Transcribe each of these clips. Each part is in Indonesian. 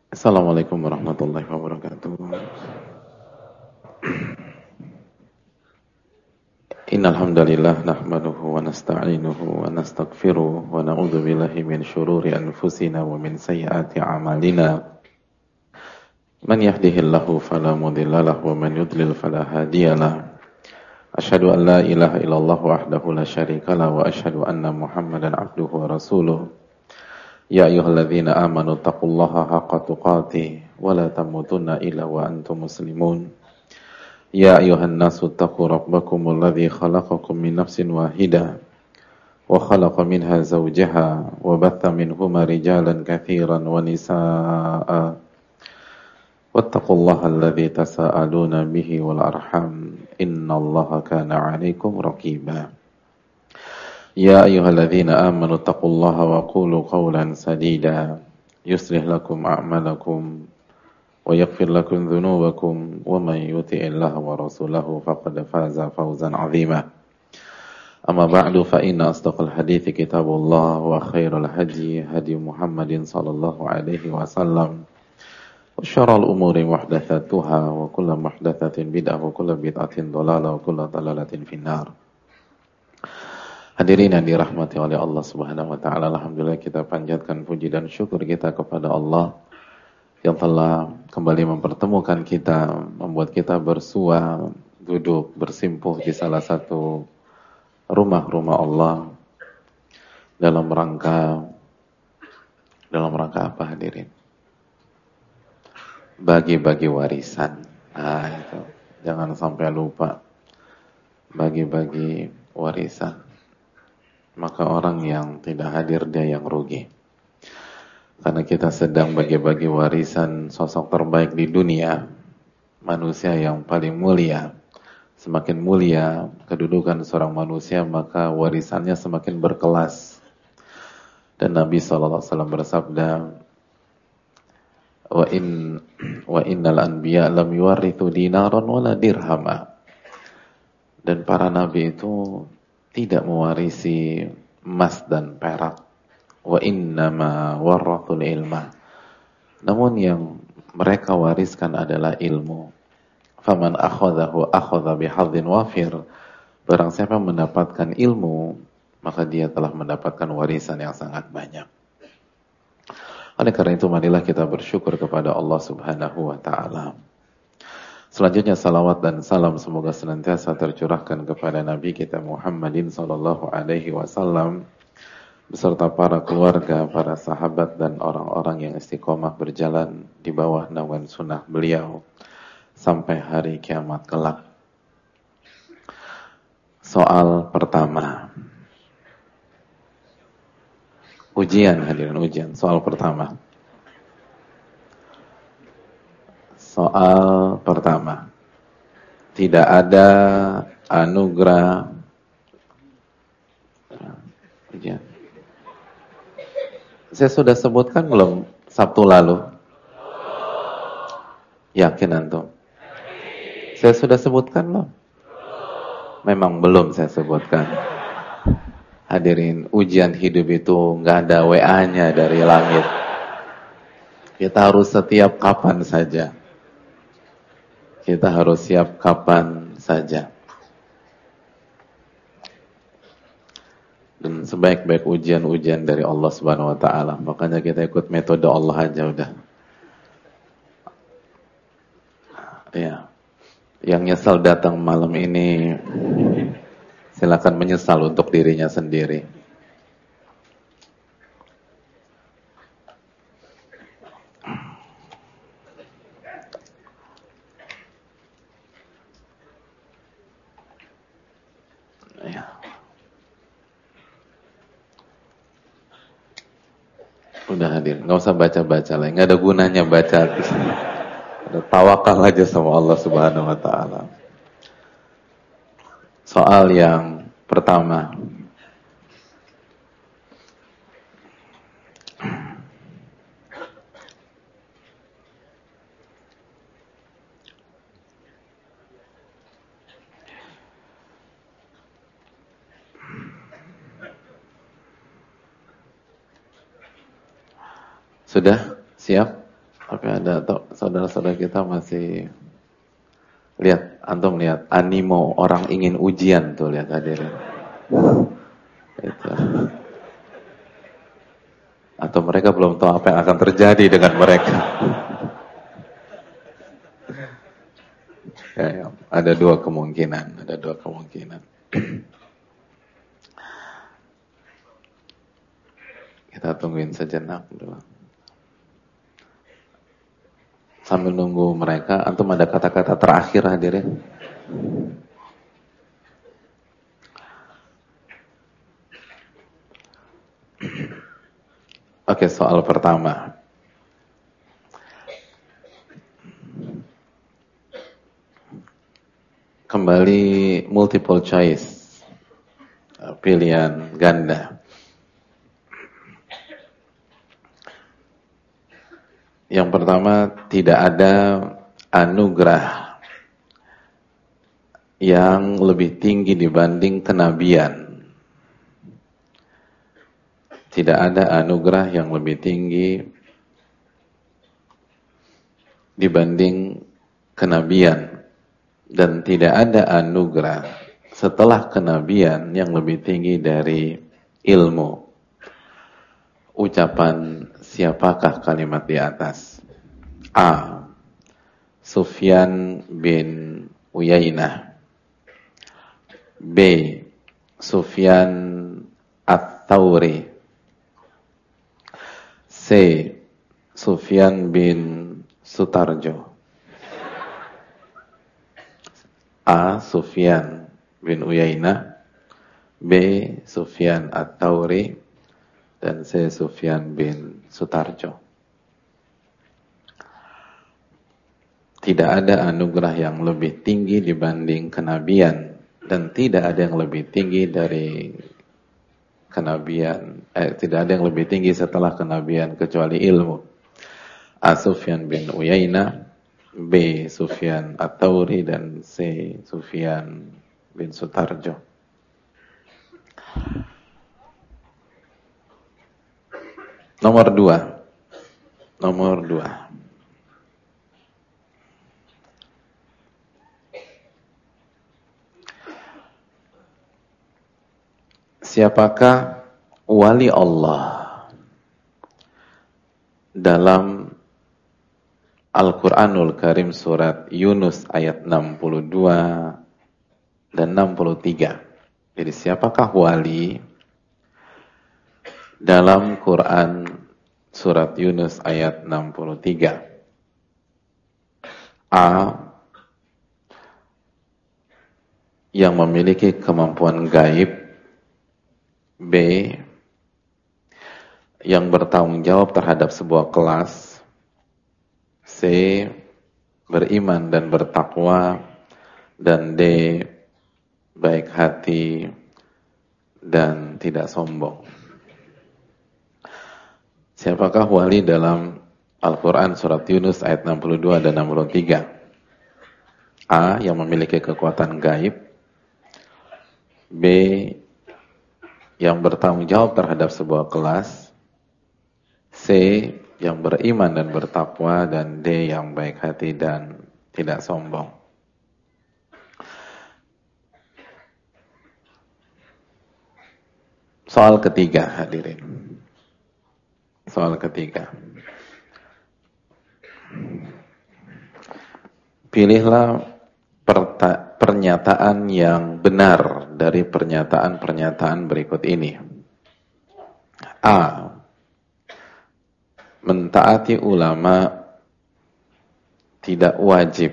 Assalamualaikum warahmatullahi wabarakatuh. Innal hamdalillah nahmaduhu wa nasta'inuhu wa nastaghfiruh wa na'udzu billahi min shururi anfusina wa min sayyiati a'malina. Man yahdihillahu fala mudilla lahu wa man yudlil fala hadiyalah. Asyhadu an la ilaha illallah wahdahu la syarika lah wa asyhadu anna Muhammadan abduhu wa rasuluh. Ya ayyuhalladzina amanu taqullaha haqqa tuqatih wa la tamutunna illa wa antum muslimun. Ya ayuhan nasu taqu rabbakumul ladzi khalaqakum min nafsin wahidah wa khalaqa minha zawjaha wa batha minhuma rijalan katsiran wa nisaa'a wattaqullaha alladzi tasaaluna bihi wal arham innallaha kana 'alaikum raqiba. Ya ayyuhalladzina amanu taqullaha wa qulu qawlan sadida yuslih lakum a'malakum wa yaghfir lakum dhunubakum wa man yuti'illaha wa rasulahu faqad faza fawzan 'azima. Amma ba'du fa inna asdaqal hadithi kitabullah wa khairal hadi hadi Muhammadin sallallahu alaihi wasallam wa syarrul umuri muhdatsatuha wa kullu muhdatsatin bid'ah wa kullu bid'atin dhalalah wa kullu dhalalatin finnar. Hadirin yang dirahmati oleh Allah Subhanahu wa taala, alhamdulillah kita panjatkan puji dan syukur kita kepada Allah yang telah kembali mempertemukan kita, membuat kita bersua, duduk, bersimpuh di salah satu rumah-rumah Allah dalam rangka apa hadirin? Bagi-bagi warisan. Nah, itu. Jangan sampai lupa. Bagi-bagi warisan. Maka orang yang tidak hadir dia yang rugi. Karena kita sedang bagi-bagi warisan sosok terbaik di dunia, manusia yang paling mulia. Semakin mulia kedudukan seorang manusia, maka warisannya semakin berkelas. Dan Nabi SAW bersabda, wa innal anbiya lam yuwarithu dinaran wala dirhama. Dan para nabi itu tidak mewarisi emas dan perak. Wa innama warathul ilma. Namun yang mereka wariskan adalah ilmu. Faman akhadhahu akhadha bihadzin wafir. Barang siapa mendapatkan ilmu, maka dia telah mendapatkan warisan yang sangat banyak. Oleh karena itu marilah kita bersyukur kepada Allah Subhanahu wa taala. Selanjutnya salawat dan salam semoga senantiasa tercurahkan kepada Nabi kita Muhammadin sallallahu alaihi wasallam beserta para keluarga, para sahabat dan orang-orang yang istiqomah berjalan di bawah naungan sunnah beliau sampai hari kiamat kelak. Soal pertama. Ujian hadirin, ujian. Soal pertama. Soal pertama. Tidak ada anugerah ujian. Saya sudah sebutkan belum Sabtu lalu? Yakin antum? Saya sudah sebutkan belum? Memang belum saya sebutkan. Hadirin, ujian hidup itu nggak ada WA-nya dari langit. Kita harus setiap kapan saja. Kita harus siap kapan saja. Dan sebaik-baik ujian-ujian dari Allah Subhanahu wa taala. Makanya kita ikut metode Allah aja udah. Ya. Yang nyesal datang malam ini, silakan menyesal untuk dirinya sendiri. Ya. Udah hadir, nggak usah baca-baca lagi, nggak ada gunanya baca. Tawakal aja sama Allah Subhanahu wa taala. Soal yang pertama. Sudah? Siap? Tapi ada saudara-saudara kita masih lihat, antum lihat animo orang ingin ujian tuh, lihat hadirin. Itu. Atau mereka belum tahu apa yang akan terjadi dengan mereka. Ya, ada dua kemungkinan. Kita tungguin sejenak dulu. Sambil nunggu mereka, antum ada kata-kata terakhir hadirin? Oke, soal pertama. Kembali multiple choice, pilihan ganda. Yang pertama, tidak ada anugerah yang lebih tinggi dibanding kenabian. Tidak ada anugerah yang lebih tinggi dibanding kenabian. Dan tidak ada anugerah setelah kenabian yang lebih tinggi dari ilmu. Ucapan siapakah kalimat di atas? A. Sufyan bin Uyainah. B. Sufyan Ats-Tsauri. C. Sufyan bin Sutarjo. A. Sufyan bin Uyainah. B. Sufyan Ats-Tsauri. Dan C. Sufyan bin Sutarjo. Tidak ada anugerah yang lebih tinggi dibanding kenabian, dan tidak ada yang lebih tinggi dari kenabian, tidak ada yang lebih tinggi setelah kenabian kecuali ilmu. A. Sufyan bin Uyainah, B. Sufyan Ats-Tsauri, dan C. Sufyan bin Sutarjo. Nomor 2. Siapakah wali Allah dalam Al-Quranul Karim surat Yunus ayat 62 dan 63. Jadi siapakah wali dalam Quran surat Yunus ayat 63? A. Yang memiliki kemampuan gaib. B. Yang bertanggung jawab terhadap sebuah kelas. C. Beriman dan bertakwa. Dan D. Baik hati dan tidak sombong. Siapakah wali dalam Al-Quran surat Yunus ayat 62 dan 63? A. Yang memiliki kekuatan gaib. B. Yang bertanggung jawab terhadap sebuah kelas. C. Yang beriman dan bertakwa. Dan D. Yang baik hati dan tidak sombong. Soal ketiga, hadirin. Soal ketiga. Pilihlah pernyataan yang benar dari pernyataan-pernyataan berikut ini. A. Mentaati ulama tidak wajib.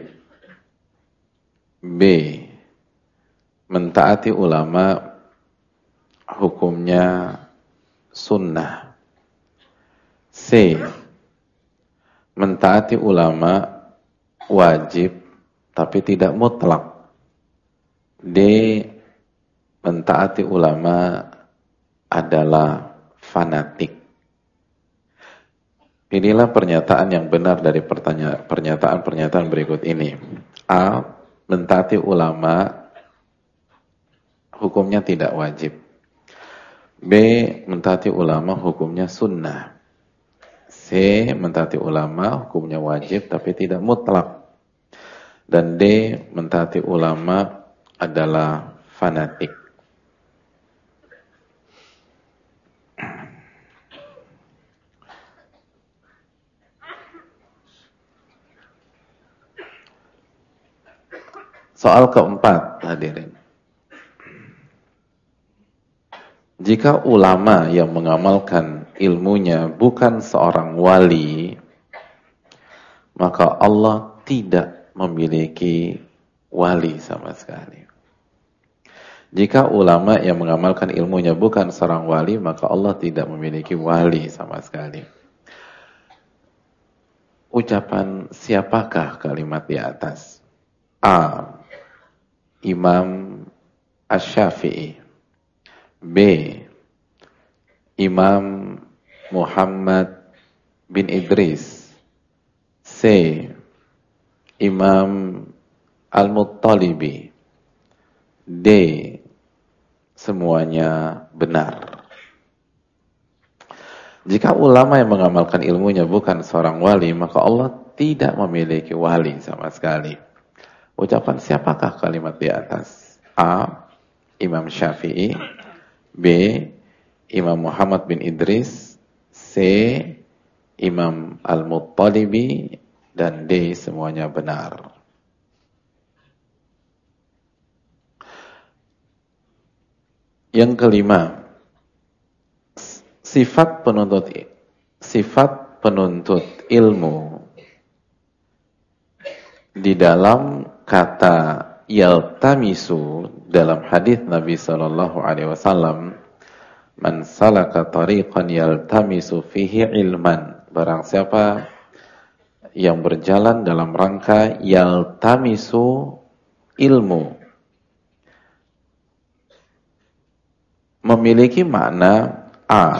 B. Mentaati ulama hukumnya sunnah. C. Mentaati ulama wajib tapi tidak mutlak. D. Mentaati ulama adalah fanatik. Pilihlah pernyataan yang benar dari pernyataan-pernyataan berikut ini. A. Mentaati ulama hukumnya tidak wajib. B. Mentaati ulama hukumnya sunnah. C. C. Mentaati ulama hukumnya wajib tapi tidak mutlak. Dan D. Mentaati ulama adalah fanatik. Soal keempat, hadirin. Jika ulama yang mengamalkan ilmunya bukan seorang wali, maka Allah tidak memiliki wali sama sekali. Jika ulama yang mengamalkan ilmunya bukan seorang wali, maka Allah tidak memiliki wali sama sekali. Ucapan siapakah kalimat di atas? A. Imam Asy-Syafi'i. B. Imam Muhammad bin Idris. C. Imam Al-Muttalibi. D. Semuanya benar. Jika ulama yang mengamalkan ilmunya bukan seorang wali, maka Allah tidak memiliki wali sama sekali. Ucapan siapakah kalimat di atas? A. Imam Syafi'i. B. Imam Muhammad bin Idris. C. Imam Al-Muttalibi. Dan D. Semuanya benar. Yang kelima, sifat penuntut ilmu di dalam kata yaltamisu dalam hadis Nabi sallallahu alaihi wasallam, man salaka tariqan yaltamisu fihi ilman, barang siapa yang berjalan dalam rangka yaltamisu ilmu, memiliki makna A.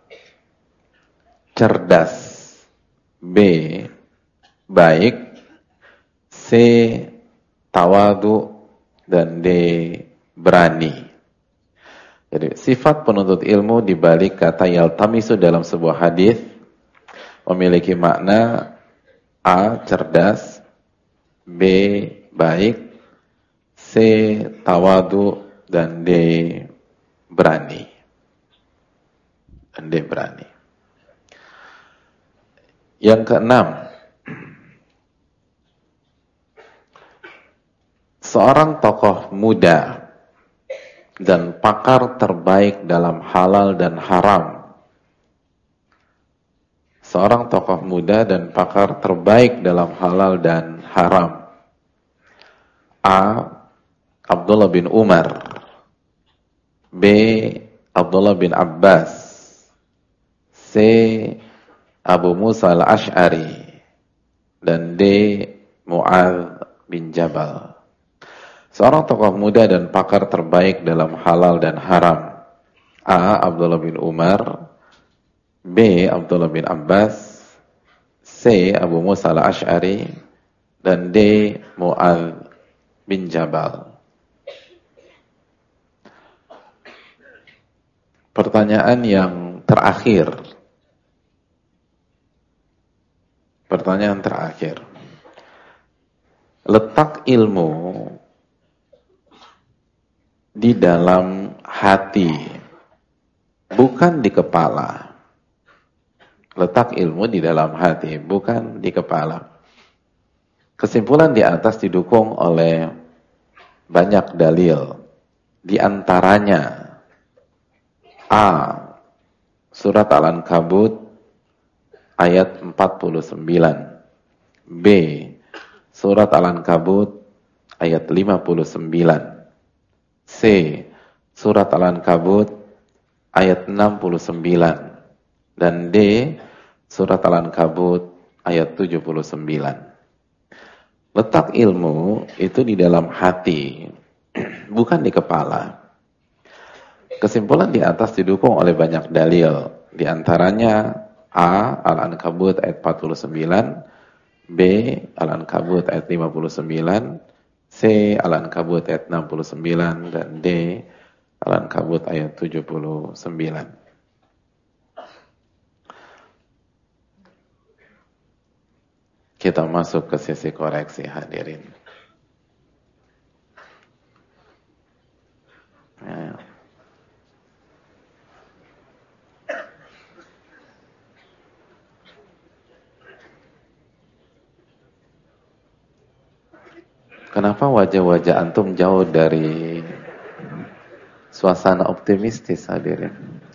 cerdas, B. baik, C. tawadu, dan D. berani. Jadi sifat penuntut ilmu di balik kata yaltamisu dalam sebuah hadis memiliki makna A. cerdas, B. baik, C. tawadu, dan D. berani. Dan D. berani. Yang keenam, seorang tokoh muda dan pakar terbaik dalam halal dan haram. Seorang tokoh muda dan pakar terbaik dalam halal dan haram. A. Abdullah bin Umar. B. Abdullah bin Abbas. C. Abu Musa al-Ash'ari. Dan D. Mu'adz bin Jabal. Seorang tokoh muda dan pakar terbaik dalam halal dan haram. A. Abdullah bin Umar. B. Abdullah bin Abbas. C. Abu Musa al-Ash'ari. Dan D. Mu'adz bin Jabal. Pertanyaan yang terakhir. Pertanyaan terakhir. Letak ilmu di dalam hati, bukan di kepala. Letak ilmu di dalam hati, bukan di kepala. Kesimpulan di atas didukung oleh banyak dalil. Di antaranya A. Surat Al-Ankabut ayat 49. B. Surat Al-Ankabut ayat 59. C. Surat Al-Ankabut ayat 69. Dan D. Surat Al-Ankabut ayat 79. Letak ilmu itu di dalam hati, bukan di kepala. Kesimpulan di atas didukung oleh banyak dalil. Di antaranya A. Al-Ankabut ayat 49. B. Al-Ankabut ayat 59. C. Al-Ankabut ayat 69. Dan D. Al-Ankabut ayat 79. kita masuk ke sisi koreksi hadirin. Ya. Kenapa wajah-wajah antum jauh dari suasana optimistis hadirin?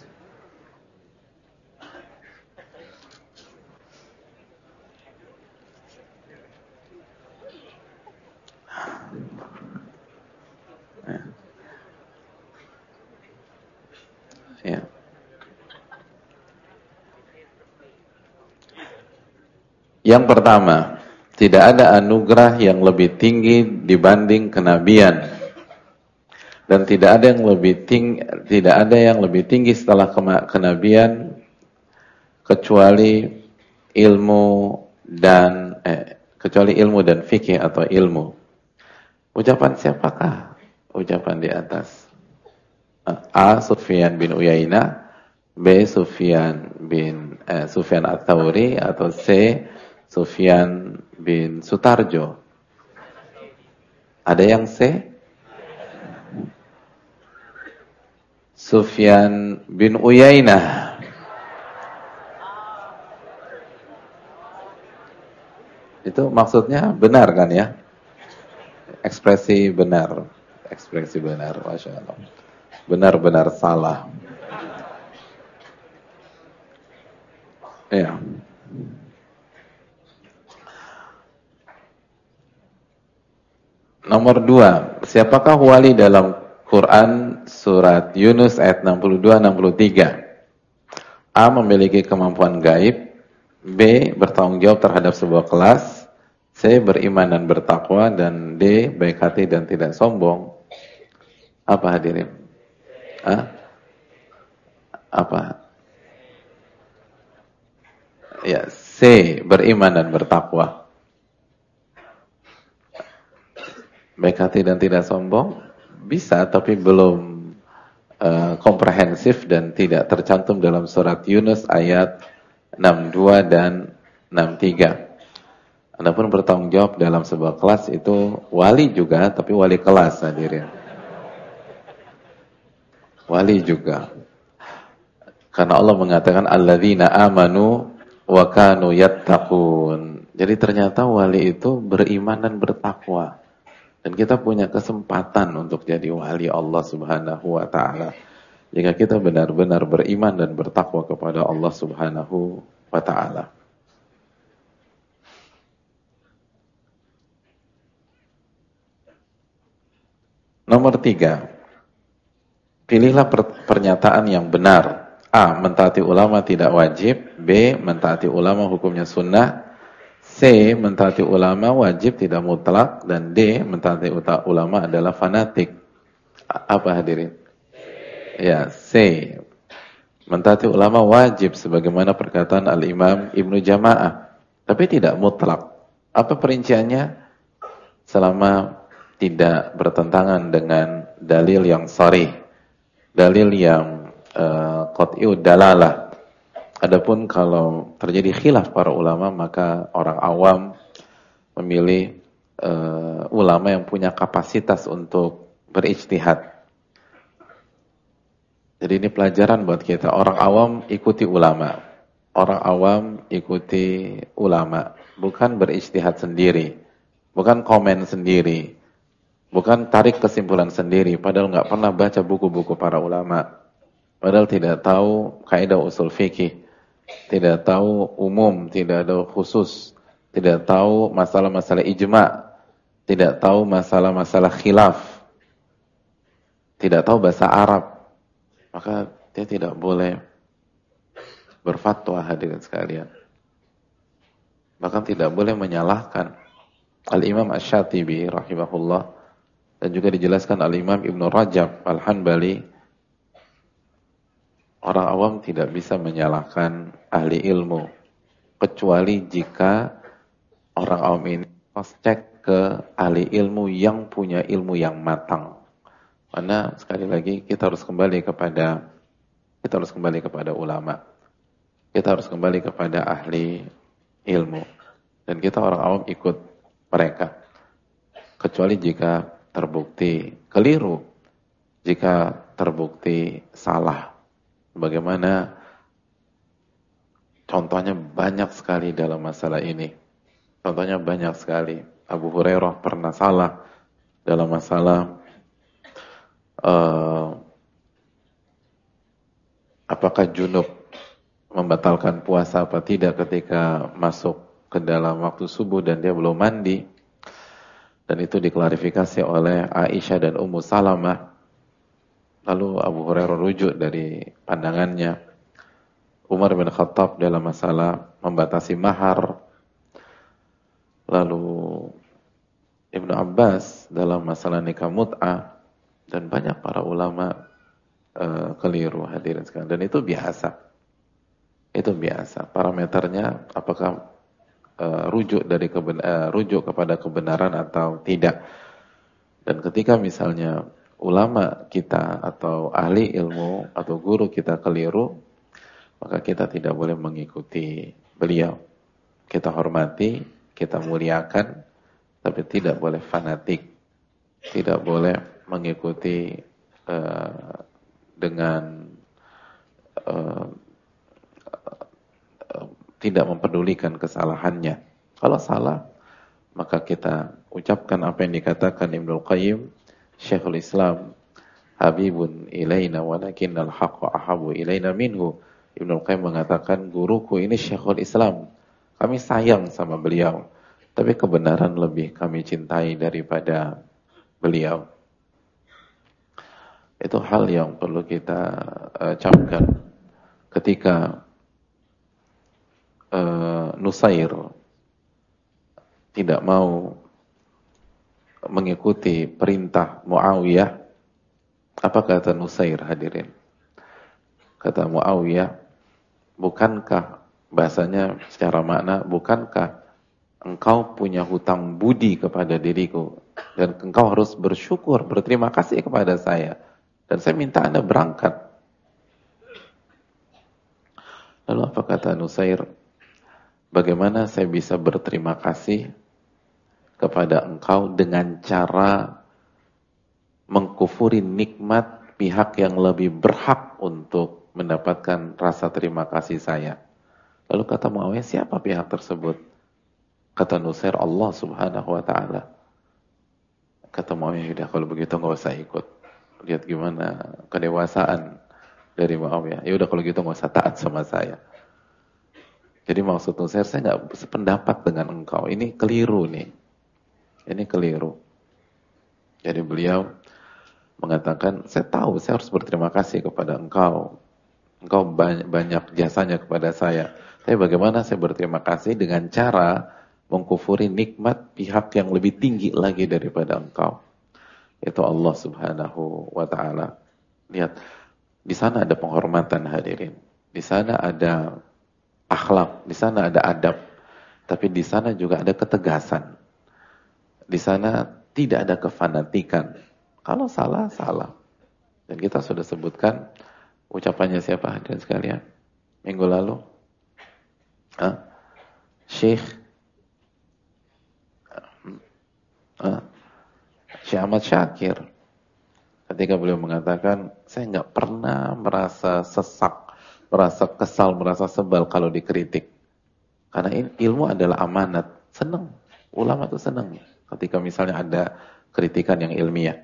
Ya. Yang pertama, tidak ada anugerah yang lebih tinggi dibanding kenabian, dan tidak ada yang lebih tinggi setelah kenabian kecuali ilmu dan fikih atau ilmu. Ucapan siapakah? Ucapan di atas. A. Sufyan bin Uyainah, B. Sufyan Ats-Tsauri, atau C. Sufyan bin Sutarjo. Ada yang C? Sufyan bin Uyainah. Itu maksudnya benar kan ya? Ekspresi benar, Masya Allah. Benar-benar salah. Ya. Nomor 2, siapakah wali dalam Quran surat Yunus ayat 62-63? A. Memiliki kemampuan gaib, B. Bertanggung jawab terhadap sebuah kelas, C. Beriman dan bertakwa, dan D. Baik hati dan tidak sombong. Apa hadirin? Apa? Ya, C. Beriman dan bertakwa. Baik hati dan tidak sombong bisa, tapi belum komprehensif dan tidak tercantum dalam surat Yunus ayat 62 dan 63. Adapun bertanggung jawab dalam sebuah kelas itu wali juga, tapi wali kelas hadirin. Wali juga. Karena Allah mengatakan alladzina amanu wa kanu yattaqun. Jadi ternyata wali itu beriman dan bertakwa. Dan kita punya kesempatan untuk jadi wali Allah Subhanahu wa ta'ala jika kita benar-benar beriman dan bertakwa kepada Allah Subhanahu wa ta'ala. Nomor 3, pilihlah pernyataan yang benar. A. Mentaati ulama tidak wajib. B. Mentaati ulama hukumnya sunnah. C. Mentaati ulama wajib tidak mutlak. Dan D. Mentaati ulama adalah fanatik. Apa hadirin? Ya, C. Mentaati ulama wajib sebagaimana perkataan Al-Imam Ibnu Jama'ah, tapi tidak mutlak. Apa perinciannya? Selama tidak bertentangan dengan dalil yang sharih, dalil yang qat'iud dalalah. Adapun kalau terjadi khilaf para ulama, maka orang awam memilih ulama yang punya kapasitas untuk berijtihad. Jadi ini pelajaran buat kita. Orang awam ikuti ulama. Orang awam ikuti ulama. Bukan berijtihad sendiri. Bukan komen sendiri. Bukan tarik kesimpulan sendiri. Padahal nggak pernah baca buku-buku para ulama. Padahal tidak tahu kaidah usul fikih. Tidak tahu umum, tidak ada khusus, tidak tahu masalah-masalah ijma', tidak tahu masalah-masalah khilaf, tidak tahu bahasa Arab, maka dia tidak boleh berfatwa hadirin sekalian. Bahkan tidak boleh menyalahkan. Al-Imam Asy-Syatibi rahimahullah, dan juga dijelaskan Al-Imam Ibnu Rajab Al-Hanbali, orang awam tidak bisa menyalahkan ahli ilmu, kecuali jika orang awam ini cross-check ke ahli ilmu yang punya ilmu yang matang. Karena sekali lagi kita harus kembali kepada ulama. Kita harus kembali kepada ahli ilmu. dan kita orang awam ikut mereka. Kecuali jika terbukti keliru, jika terbukti salah. Bagaimana contohnya banyak sekali dalam masalah ini. Contohnya banyak sekali. Abu Hurairah pernah salah dalam masalah apakah junub membatalkan puasa apa tidak ketika masuk ke dalam waktu subuh dan dia belum mandi. Dan itu diklarifikasi oleh Aisyah dan Ummu Salamah. Lalu Abu Hurairah rujuk dari pandangannya. Umar bin Khattab dalam masalah membatasi mahar. Lalu Ibnu Abbas dalam masalah nikah mut'ah. Dan banyak para ulama keliru, hadirin sekalian. Dan itu biasa. Itu biasa. Parameternya apakah rujuk kepada kebenaran atau tidak. Dan ketika misalnya ulama kita atau ahli ilmu atau guru kita keliru, maka kita tidak boleh mengikuti beliau. Kita hormati, kita muliakan, tapi tidak boleh fanatik. Tidak boleh mengikuti dengan tidak mempedulikan kesalahannya. Kalau salah, maka kita ucapkan apa yang dikatakan Ibnul Qayyim, Syekhul Islam, Habibun ilaina walakinnal haqqa ahabu ilaina minhu. Ibnul Qayyim mengatakan, guruku ini Syekhul Islam. Kami sayang sama beliau, tapi kebenaran lebih kami cintai daripada beliau. Itu hal yang perlu kita camkan ketika Nusair tidak mau mengikuti perintah Muawiyah. Apa kata Nusair, hadirin? Kata Muawiyah, bukankah, bahasanya secara makna, bukankah engkau punya hutang budi kepada diriku dan engkau harus bersyukur, berterima kasih kepada saya, dan saya minta Anda berangkat. Lalu apa kata Nusair? Bagaimana saya bisa berterima kasih kepada engkau dengan cara mengkufuri nikmat pihak yang lebih berhak untuk mendapatkan rasa terima kasih saya? Lalu kata Muawiyah, siapa pihak tersebut? Kata Nusair, Allah subhanahu wa ta'ala. Kata Muawiyah, yaudah kalau begitu nggak usah ikut. Lihat gimana kedewasaan dari Muawiyah. Ya udah kalau gitu nggak usah taat sama saya. Jadi maksud Nusair, saya nggak sependapat dengan engkau. Ini keliru nih. Ini keliru. Jadi beliau mengatakan, saya tahu saya harus berterima kasih kepada engkau. Engkau banyak jasanya kepada saya. Tapi bagaimana saya berterima kasih dengan cara mengkufuri nikmat pihak yang lebih tinggi lagi daripada engkau. Itu Allah subhanahu wa ta'ala. Lihat, di sana ada penghormatan, hadirin. Di sana ada akhlak, di sana ada adab, tapi di sana juga ada ketegasan. Di sana tidak ada kefanatikan. Kalau salah, salah. Dan kita sudah sebutkan ucapannya siapa, hadirin sekalian? Minggu lalu, Syekh Ahmad Syakir, ketika beliau mengatakan, saya nggak pernah merasa sesak, merasa kesal, merasa sebal kalau dikritik. Karena ilmu adalah amanat. Senang. Ulama itu senang ketika misalnya ada kritikan yang ilmiah.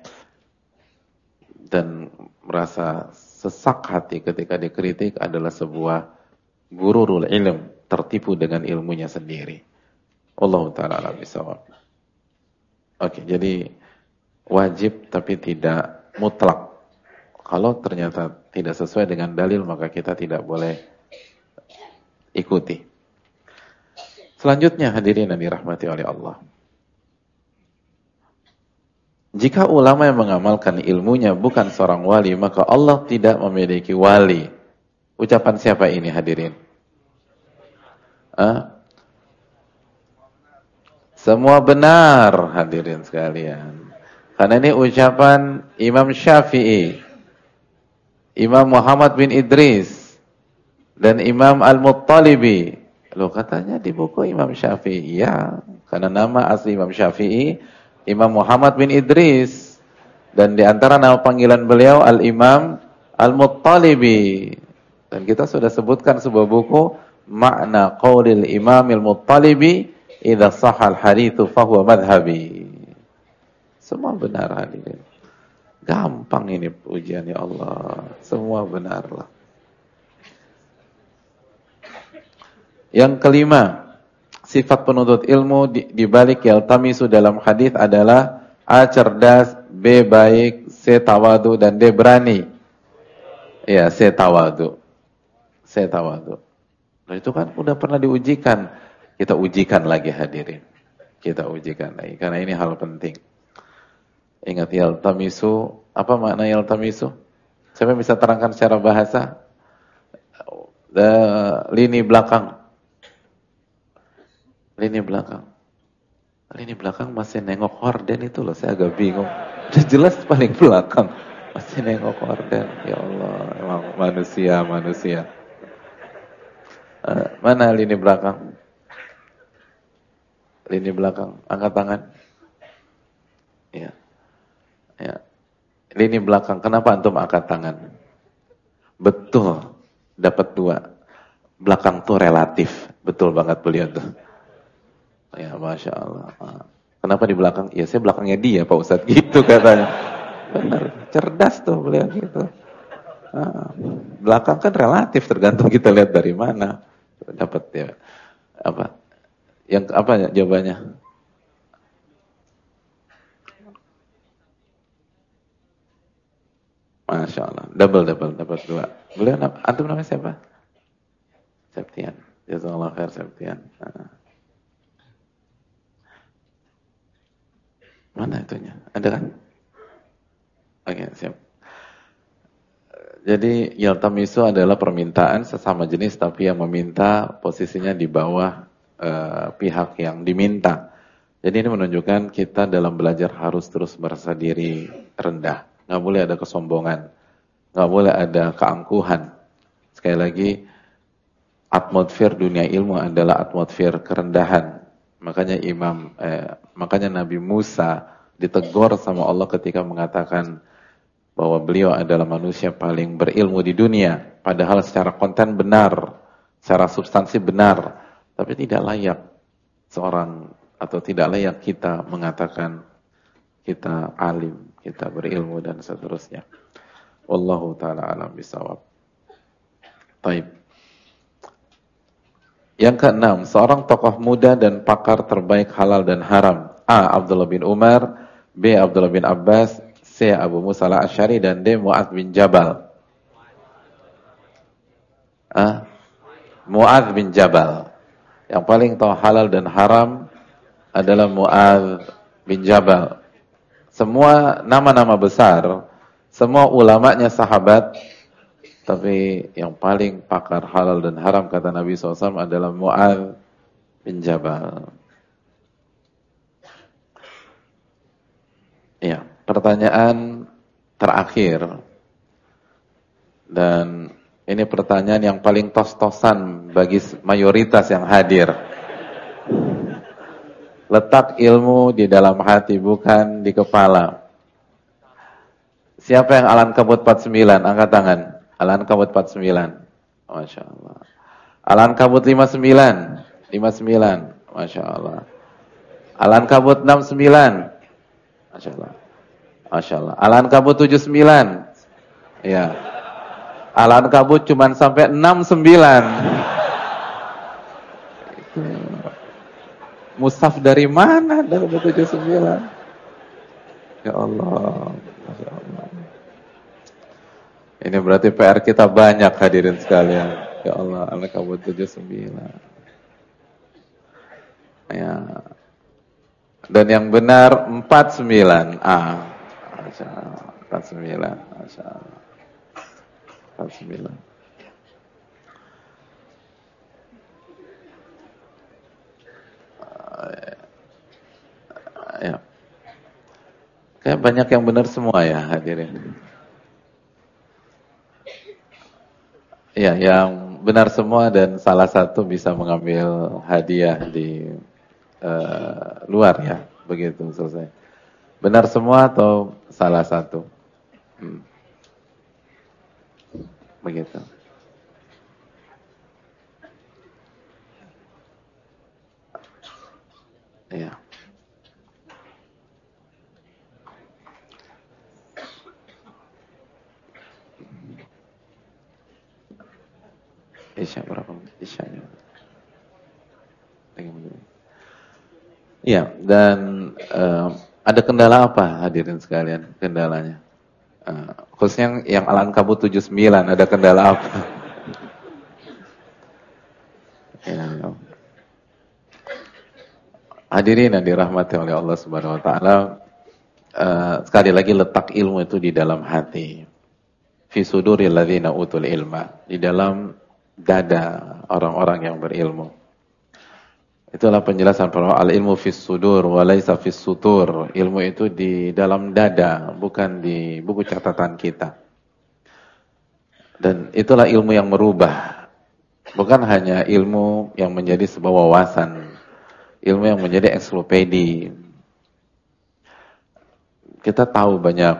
Dan merasa sesak hati ketika dikritik adalah sebuah gururul ilm, tertipu dengan ilmunya sendiri. Wallahu ta'ala a'lam bishawab. Oke, jadi wajib tapi tidak mutlak. Kalau ternyata tidak sesuai dengan dalil, maka kita tidak boleh ikuti. Selanjutnya, hadirin yang dirahmati oleh Allah. Jika ulama yang mengamalkan ilmunya bukan seorang wali, maka Allah tidak memiliki wali. Ucapan siapa ini, hadirin? Semua benar, hadirin sekalian. Karena ini ucapan Imam Syafi'i, Imam Muhammad bin Idris, dan Imam Al-Muttalibi, Loh katanya di buku Imam Syafi'i. Ya, karena nama asli Imam Syafi'i Imam Muhammad bin Idris, dan di antara nama panggilan beliau Al-Imam Al-Muttalibi. Dan kita sudah sebutkan sebuah buku Makna Qaulil Imam Al-Muttalibi idza sahal haditsu fahuwa madhhabi. Semua benar hadirin. Gampang ini ujian ya Allah. Semua benarlah. Yang kelima, sifat penuntut ilmu di balik yaltamisu dalam hadis adalah A. cerdas, B. baik, C. tawadu, dan D. berani. Ya, C. tawadu. C. tawadu. Nah, itu kan udah pernah diujikan. Kita ujikan lagi hadirin. Kita ujikan lagi, karena ini hal penting. Ingat yaltamisu, apa makna yaltamisu? Siapa bisa terangkan secara bahasa? Lini belakang. Lini belakang. Lini belakang masih nengok horden itu loh, saya agak bingung. Udah jelas paling belakang, masih nengok horden. Ya Allah, emang manusia. Mana lini belakang? Lini belakang, angkat tangan. Ya. Ya. Lini belakang, kenapa antum angkat tangan? Betul, dapat 2. Belakang tuh relatif, betul banget beliau tuh. Ya, Masya Allah. Kenapa di belakang? Ya saya belakangnya dia Pak Ustadz, gitu katanya. Benar, cerdas tuh beliau gitu. Belakang kan relatif, tergantung kita lihat dari mana. Dapat ya. Apa? Yang apa ya jawabannya? Masya Allah. Double, dapat 2. Beliau, antum namanya siapa? Septian. Jazakallah khair Septian. Mana itunya? Ada kan? Oke, siap. Jadi yaltamisu adalah permintaan sesama jenis tapi yang meminta posisinya di bawah pihak yang diminta. Jadi ini menunjukkan kita dalam belajar harus terus merasa diri rendah. Nggak boleh ada kesombongan. Nggak boleh ada keangkuhan. Sekali lagi, atmosfer dunia ilmu adalah atmosfer kerendahan. Makanya Nabi Musa ditegur sama Allah ketika mengatakan bahwa beliau adalah manusia paling berilmu di dunia, padahal secara konten benar, secara substansi benar, tapi tidak layak seorang atau tidak layak kita mengatakan kita alim, kita berilmu dan seterusnya. Wallahu taala alam bisawab. Baik. Yang keenam, seorang tokoh muda dan pakar terbaik halal dan haram. A. Abdullah bin Umar, B. Abdullah bin Abbas, C. Abu Musa al-Asy'ari, dan D. Mu'adz bin Jabal. A. Mu'adz bin Jabal. Yang paling tahu halal dan haram adalah Mu'adz bin Jabal. Semua nama-nama besar, semua ulamanya sahabat, tapi yang paling pakar halal dan haram kata Nabi SAW adalah Mu'adz bin Jabal. Ya, pertanyaan terakhir. Dan ini pertanyaan yang paling tos-tosan bagi mayoritas yang hadir. Letak ilmu di dalam hati, bukan di kepala. Siapa yang Alan Kabut 49? Angkat tangan. Alan Kabut 49. Masya Allah. Alan Kabut 59. 59. Masya Allah. Alan Kabut 69. Masya Allah. Masya Allah. Alan Kabut 79. Ya. Alan Kabut cuman sampai 69. Itu. Mushaf dari mana? Dari 79. Ya Allah. Masya Allah. Ini berarti PR kita banyak hadirin sekalian. Ya Allah, Alan Kabut 79. Ya. Dan yang benar 49A. Masya Allah. 49. Masya Allah. 49. Ya. Kayak banyak yang benar semua ya hadirin. Ya, yang benar semua dan salah satu bisa mengambil hadiah di luar ya, begitu selesai. Benar semua atau salah satu? Hmm, begitu. Iya. Isya berapa? Isya. Iya, dan ada kendala apa hadirin sekalian? Kendalanya? Khususnya yang Al-Ankabut 79, ada kendala apa? Ya, ya. Hadirin yang dirahmati oleh Allah Subhanahu wa taala, sekali lagi letak ilmu itu di dalam hati. Fi suduril ladzina utul ilma, di dalam dada orang-orang yang berilmu. Itulah penjelasan para al-ilmu fis sudur wa laisa fis sutur. Ilmu itu di dalam dada, bukan di buku catatan kita. Dan itulah ilmu yang merubah. Bukan hanya ilmu yang menjadi sebuah wawasan, ilmu yang menjadi ensiklopedi. Kita tahu banyak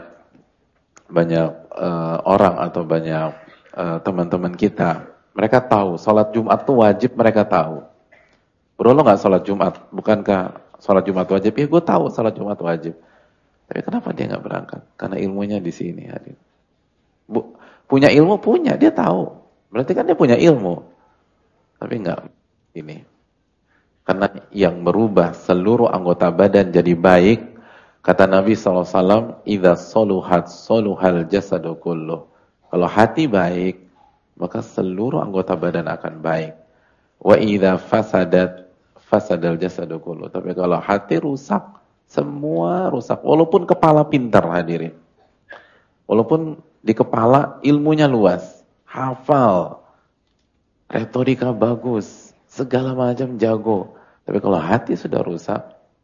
orang atau banyak teman-teman kita, mereka tahu salat Jumat itu wajib, mereka tahu. Bro, lo nggak salat Jumat? Bukankah salat Jumat wajib? Ya, gue tahu salat Jumat wajib. Tapi kenapa dia nggak berangkat? Karena ilmunya di sini, hadir. Punya ilmu punya, dia tahu. Berarti kan dia punya ilmu. Tapi nggak ini. Karena yang merubah seluruh anggota badan jadi baik, kata Nabi SAW, "Idza soluhat soluhal jasadu kulluh." Kalau hati baik, maka seluruh anggota badan akan baik. Wa idza fasadat fasadal jasadu kulluh. Tapi kalau hati rusak, semua rusak. Walaupun kepala pintar, hadirin. Walaupun di kepala ilmunya luas, hafal, retorika bagus, segala macam jago. Tapi kalau hati sudah rusak,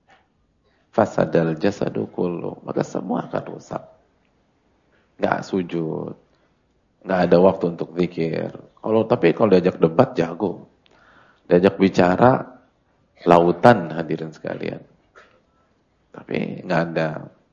fasadal jasadu kulluh, maka semua akan rusak. Nggak sujud, nggak ada waktu untuk zikir. Tapi kalau diajak debat jago, diajak bicara lautan, hadirin sekalian. Tapi nggak ada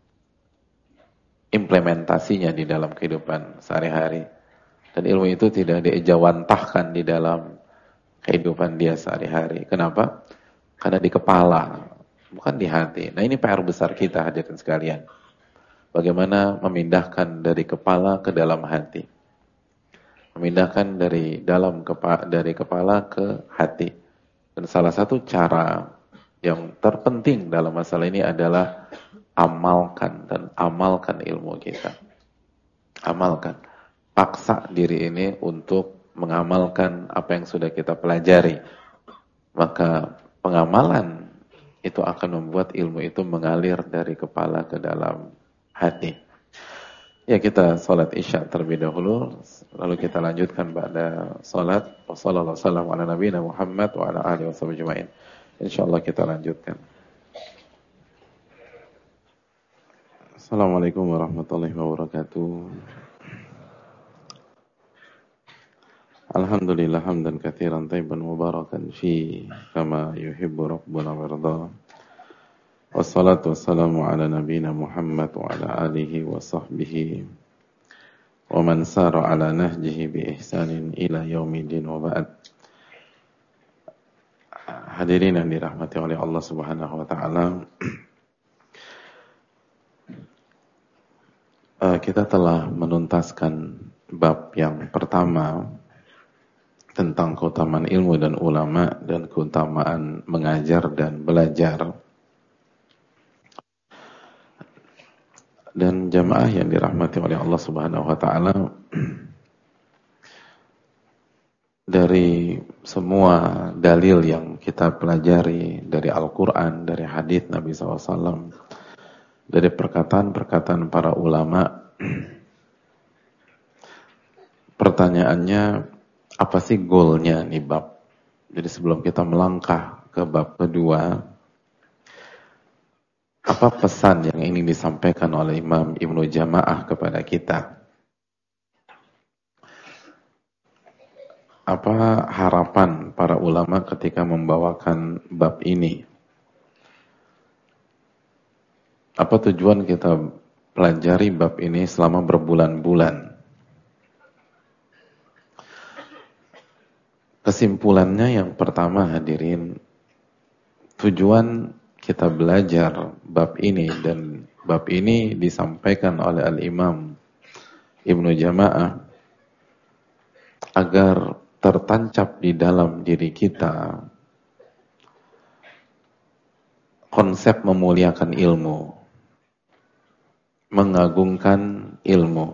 implementasinya di dalam kehidupan sehari-hari. Dan ilmu itu tidak diejawantahkan di dalam kehidupan dia sehari-hari. Kenapa? Karena di kepala, bukan di hati. Nah, ini PR besar kita, hadirin sekalian. Bagaimana memindahkan dari kepala ke dalam hati. Memindahkan dari kepala ke hati. Dan salah satu cara yang terpenting dalam masalah ini adalah amalkan ilmu kita. Amalkan. Paksa diri ini untuk mengamalkan apa yang sudah kita pelajari. Maka pengamalan itu akan membuat ilmu itu mengalir dari kepala ke dalam hati. Ya, kita salat Isya terlebih dahulu, lalu kita lanjutkan pada salat. Wassallallahu ala nabiyina Muhammad wa ala alihi washabihi ajmain. Insyaallah kita lanjutkan. Assalamualaikum warahmatullahi wabarakatuh. Alhamdulillah hamdan katsiran thayyiban mubarakan fi kama yuhibbu rabbuna wa yarda. Wassalatu wassalamu ala nabiyyina Muhammad wa ala alihi wa sahbihi wa man sara ala nahjihi bi ihsanin ila yaumiddin wa ba'd. Hadirin yang dirahmati oleh Allah Subhanahu wa taala, kita telah menuntaskan bab yang pertama tentang keutamaan ilmu dan ulama dan keutamaan mengajar dan belajar. Dan jamaah yang dirahmati oleh Allah Subhanahu wa taala, dari semua dalil yang kita pelajari dari Al-Qur'an, dari hadis Nabi SAW, dari perkataan-perkataan para ulama, pertanyaannya, apa sih goalnya nih bab? Jadi sebelum kita melangkah ke bab kedua, apa pesan yang ingin disampaikan oleh Imam Ibnu Jama'ah kepada kita? apa harapan para ulama ketika membawakan bab ini? Apa tujuan kita pelajari bab ini selama berbulan-bulan? Kesimpulannya yang pertama hadirin, tujuan kita belajar bab ini, dan bab ini disampaikan oleh Al-Imam Ibnu Jama'ah agar tertancap di dalam diri kita konsep memuliakan ilmu, mengagungkan ilmu.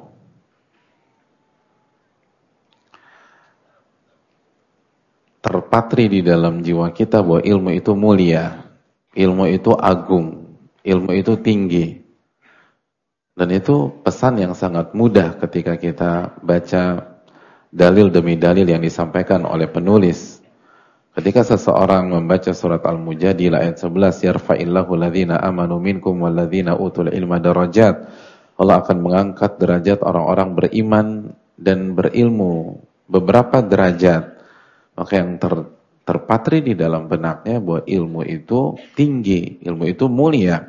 Terpatri di dalam jiwa kita bahwa ilmu itu mulia, ilmu itu agung, ilmu itu tinggi. Dan itu pesan yang sangat mudah ketika kita baca dalil demi dalil yang disampaikan oleh penulis. Ketika seseorang membaca surat Al-Mujadilah ayat 11, yarfa'illahu alladhina amanu minkum walladhina utul ilma darajat. Allah akan mengangkat derajat orang-orang beriman dan berilmu beberapa derajat. Maka yang terpatri di dalam benaknya bahwa ilmu itu tinggi, ilmu itu mulia.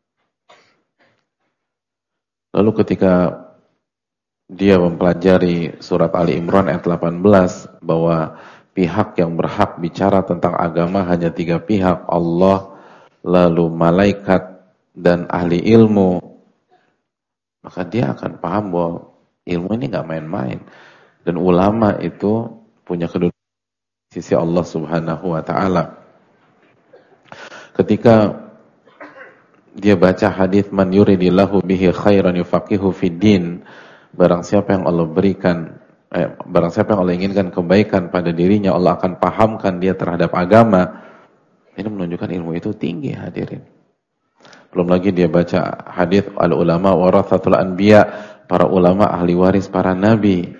Lalu ketika dia mempelajari surat Ali Imran ayat 18 bahwa pihak yang berhak bicara tentang agama hanya 3 pihak, Allah, lalu malaikat, dan ahli ilmu, maka dia akan paham bahwa ilmu ini gak main-main. Dan ulama itu punya kedudukan di sisi Allah Subhanahu wa ta'ala. Ketika dia baca hadis man yuridillahu bihi khairan yufaqihu fid din, barang siapa yang Allah berikan barang siapa yang Allah inginkan kebaikan pada dirinya, Allah akan pahamkan dia terhadap agama. Ini menunjukkan ilmu itu tinggi hadirin. Belum lagi dia baca hadis al ulama warathatul anbiya, para ulama ahli waris para nabi.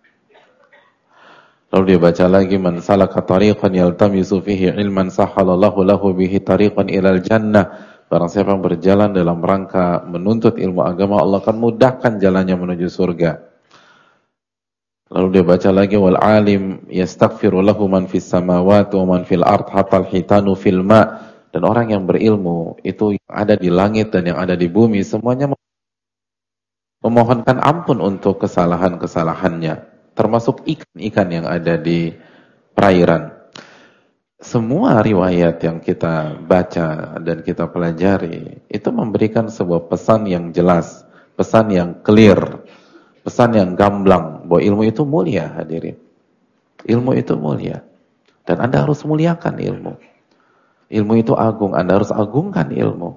Lalu dia baca lagi man salaka tariqan yaltamisu fihi ilman sahhalallahu lahu bihi tariqan ilal jannah. Barang siapa yang berjalan dalam rangka menuntut ilmu agama, Allah akan mudahkan jalannya menuju surga. Lalu dia baca lagi wal alim yastaghfiru lahu man fis samawati wa man fil ard hatta al hitanu fil ma. Dan orang yang berilmu itu yang ada di langit dan yang ada di bumi semuanya memohonkan ampun untuk kesalahan-kesalahannya, termasuk ikan-ikan yang ada di perairan. Semua riwayat yang kita baca dan kita pelajari itu memberikan sebuah pesan yang jelas, pesan yang clear, pesan yang gamblang bahwa ilmu itu mulia hadirin. Ilmu itu mulia dan Anda harus muliakan ilmu. Ilmu itu agung, Anda harus agungkan ilmu.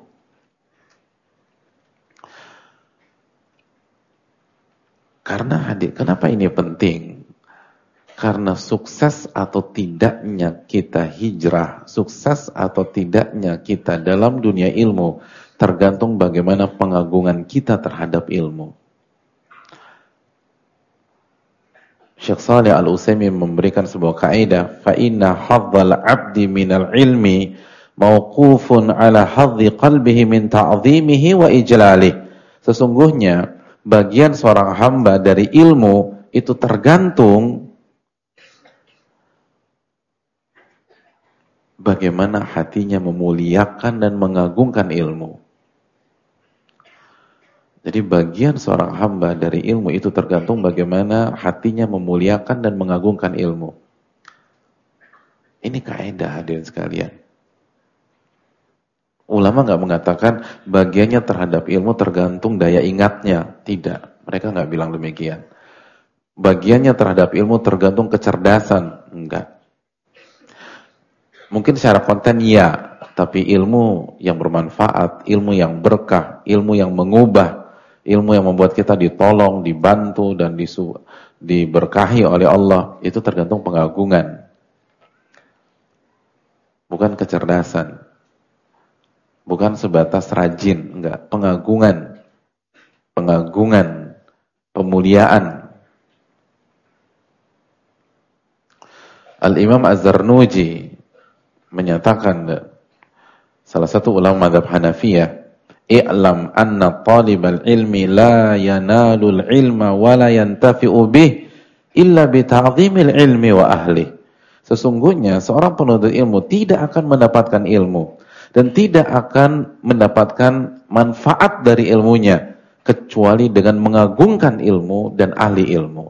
Karena kenapa ini penting? Karena sukses atau tidaknya kita hijrah, sukses atau tidaknya kita dalam dunia ilmu tergantung bagaimana pengagungan kita terhadap ilmu. Syekh Shalih Al-Utsaimin memberikan sebuah kaidah, fa inna hadzal 'abdi minal ilmi mauqufun 'ala hadzi qalbihi min ta'dhimihi wa ijlalih. Sesungguhnya bagian seorang hamba dari ilmu itu tergantung bagaimana hatinya memuliakan dan mengagungkan ilmu. Jadi bagian seorang hamba dari ilmu itu tergantung bagaimana hatinya memuliakan dan mengagungkan ilmu. Ini kaidah hadirin sekalian. Ulama nggak mengatakan bagiannya terhadap ilmu tergantung daya ingatnya. Tidak, mereka nggak bilang demikian. Bagiannya terhadap ilmu tergantung kecerdasan. Enggak. Mungkin secara konten ya, tapi ilmu yang bermanfaat, ilmu yang berkah, ilmu yang mengubah, ilmu yang membuat kita ditolong, dibantu, dan diberkahi oleh Allah, itu tergantung pengagungan. Bukan kecerdasan. Bukan sebatas rajin, enggak. Pengagungan. Pengagungan. Pemuliaan. Al-Imam Az-Zarnuji menyatakan, salah satu ulama mazhab Hanafiyah, i'lam anna talibal ilmi la yanalul ilma wa la yantafi'u bih illa bi ta'dhimil ilmi wa ahli. Sesungguhnya seorang penuntut ilmu tidak akan mendapatkan ilmu dan tidak akan mendapatkan manfaat dari ilmunya kecuali dengan mengagungkan ilmu dan ahli ilmu.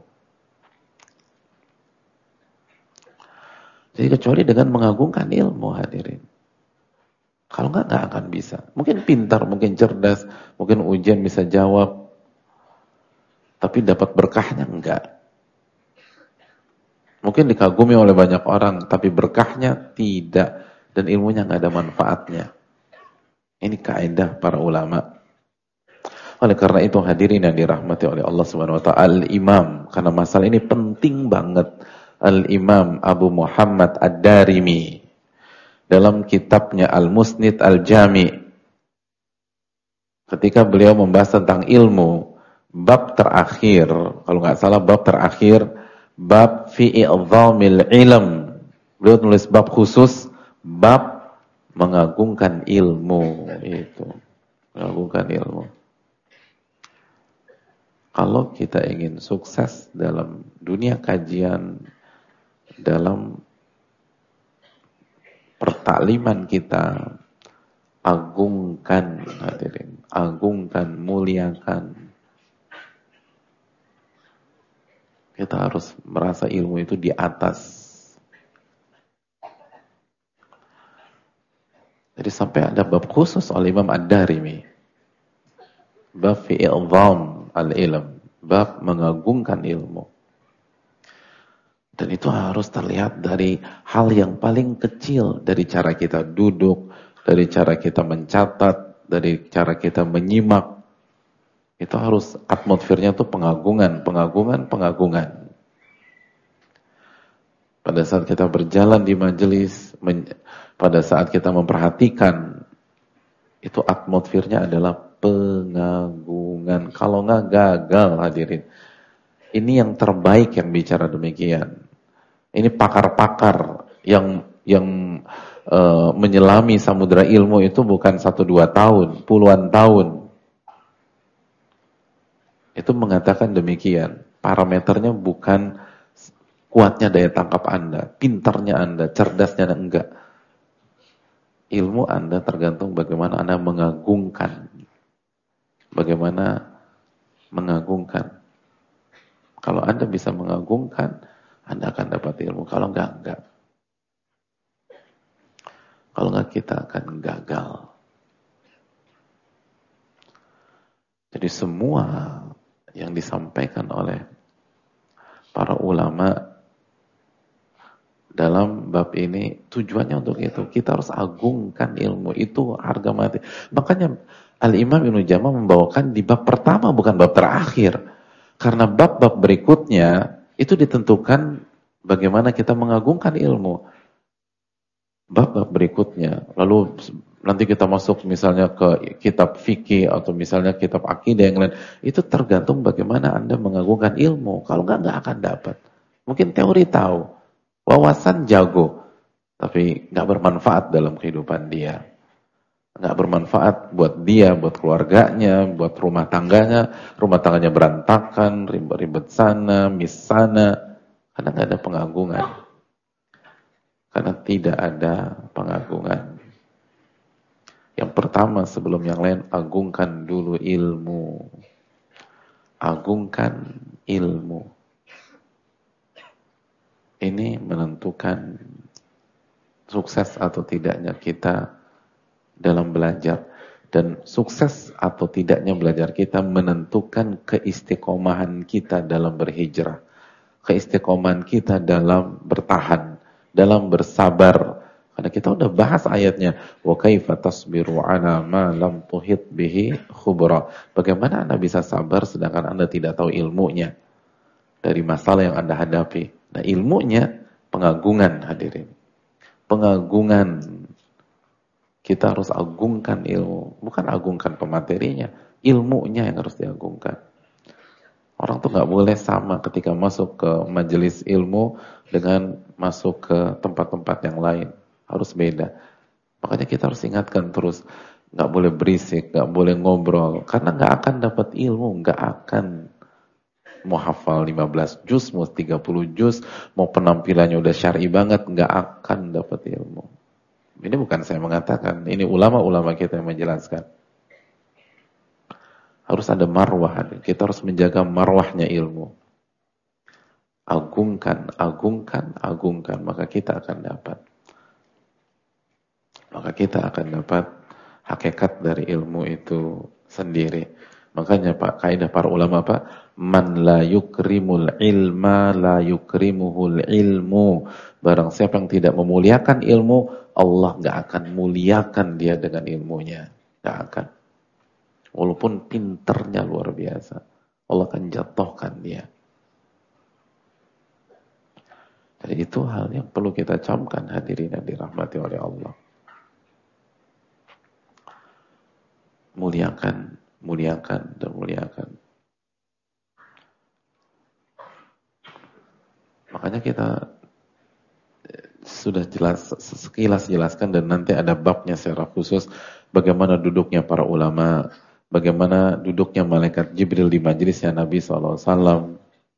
Jadi kecuali dengan mengagungkan ilmu, hadirin. Kalau nggak akan bisa. Mungkin pintar, mungkin cerdas, mungkin ujian bisa jawab, tapi dapat berkahnya enggak. Mungkin dikagumi oleh banyak orang, tapi berkahnya tidak, dan ilmunya nggak ada manfaatnya. Ini kaidah para ulama. Oleh karena itu hadirin yang dirahmati oleh Allah Subhanahu wa taala, Al-Imam, karena masalah ini penting banget. Al-Imam Abu Muhammad Ad-Darimi dalam kitabnya Al-Musnid Al-Jami, ketika beliau membahas tentang ilmu, bab terakhir, kalau nggak salah bab terakhir, bab fi i'dhamil ilm, beliau tulis bab khusus, bab mengagungkan ilmu. Itu mengagungkan ilmu. Kalau kita ingin sukses dalam dunia kajian, dalam pertakliman kita, agungkan, hadirin, agungkan, muliakan. Kita harus merasa ilmu itu di atas. Jadi sampai ada bab khusus oleh Imam Ad-Darimi, bab fi i'dham al-ilm, bab mengagungkan ilmu. Dan itu harus terlihat dari hal yang paling kecil, dari cara kita duduk, dari cara kita mencatat, dari cara kita menyimak. Itu harus atmosfernya tuh pengagungan. Pada saat kita berjalan di majelis, pada saat kita memperhatikan, itu atmosfernya adalah pengagungan. Kalau nggak, gagal, hadirin. Ini yang terbaik yang bicara demikian. Ini pakar-pakar yang menyelami samudera ilmu itu bukan 1-2 tahun, puluhan tahun. Itu mengatakan demikian. Parameternya bukan kuatnya daya tangkap Anda, pintarnya Anda, cerdasnya Anda, enggak. Ilmu Anda tergantung bagaimana Anda mengagungkan. Bagaimana mengagungkan. Kalau Anda bisa mengagungkan, Anda akan dapat ilmu. Kalau enggak. Kalau enggak, kita akan gagal. Jadi semua yang disampaikan oleh para ulama dalam bab ini tujuannya untuk itu. Kita harus agungkan ilmu. Itu harga mati. Makanya Al-Imam Ibnu Jamah membawakan di bab pertama, bukan bab terakhir. Karena bab-bab berikutnya itu ditentukan bagaimana kita mengagungkan ilmu. Bab-bab berikutnya, lalu nanti kita masuk misalnya ke kitab fikih atau misalnya kitab akidah yang lain, itu tergantung bagaimana Anda mengagungkan ilmu. Kalau nggak akan dapat. Mungkin teori tahu, wawasan jago, tapi nggak bermanfaat dalam kehidupan dia. Nggak bermanfaat buat dia, buat keluarganya, buat rumah tangganya berantakan, ribet-ribet sana, mis sana, karena nggak ada pengagungan. Karena tidak ada pengagungan. Yang pertama sebelum yang lain, agungkan dulu ilmu. Agungkan ilmu. Ini menentukan sukses atau tidaknya kita dalam belajar. Dan sukses atau tidaknya belajar kita menentukan keistiqomahan kita dalam berhijrah. Keistiqomahan kita dalam bertahan, dalam bersabar. Karena kita udah bahas ayatnya, wa kaifa tasbiru ala ma lam tuhit bihi khubra. Bagaimana Anda bisa sabar sedangkan Anda tidak tahu ilmunya dari masalah yang Anda hadapi. Nah, ilmunya pengagungan, hadirin. Pengagungan. Kita harus agungkan ilmu, bukan agungkan pematerinya, ilmunya yang harus diagungkan. Orang tuh nggak boleh sama ketika masuk ke majelis ilmu dengan masuk ke tempat-tempat yang lain. Harus beda. Makanya kita harus ingatkan terus, nggak boleh berisik, nggak boleh ngobrol, karena nggak akan dapat ilmu, nggak akan. mau hafal 15 juz, mau 30 juz, mau penampilannya udah syar'i banget, nggak akan dapat ilmu. Ini bukan saya mengatakan, ini ulama-ulama kita yang menjelaskan. Harus ada marwah, kita harus menjaga marwahnya ilmu. Agungkan, agungkan, agungkan, maka kita akan dapat. Maka kita akan dapat hakikat dari ilmu itu sendiri. Makanya Pak, kaidah para ulama Pak, man la yukrimul ilma la yukrimuhul ilmu. Barang siapa yang tidak memuliakan ilmu, Allah nggak akan muliakan dia dengan ilmunya. Nggak akan. Walaupun pinternya luar biasa, Allah akan jatuhkan dia. Jadi itu hal yang perlu kita camkan, hadirin yang dirahmati oleh Allah. Muliakan, muliakan, dan muliakan. Makanya kita sudah jelas, sekilas jelaskan, dan nanti ada babnya secara khusus bagaimana duduknya para ulama, bagaimana duduknya malaikat Jibril di majelisnya Nabi SAW.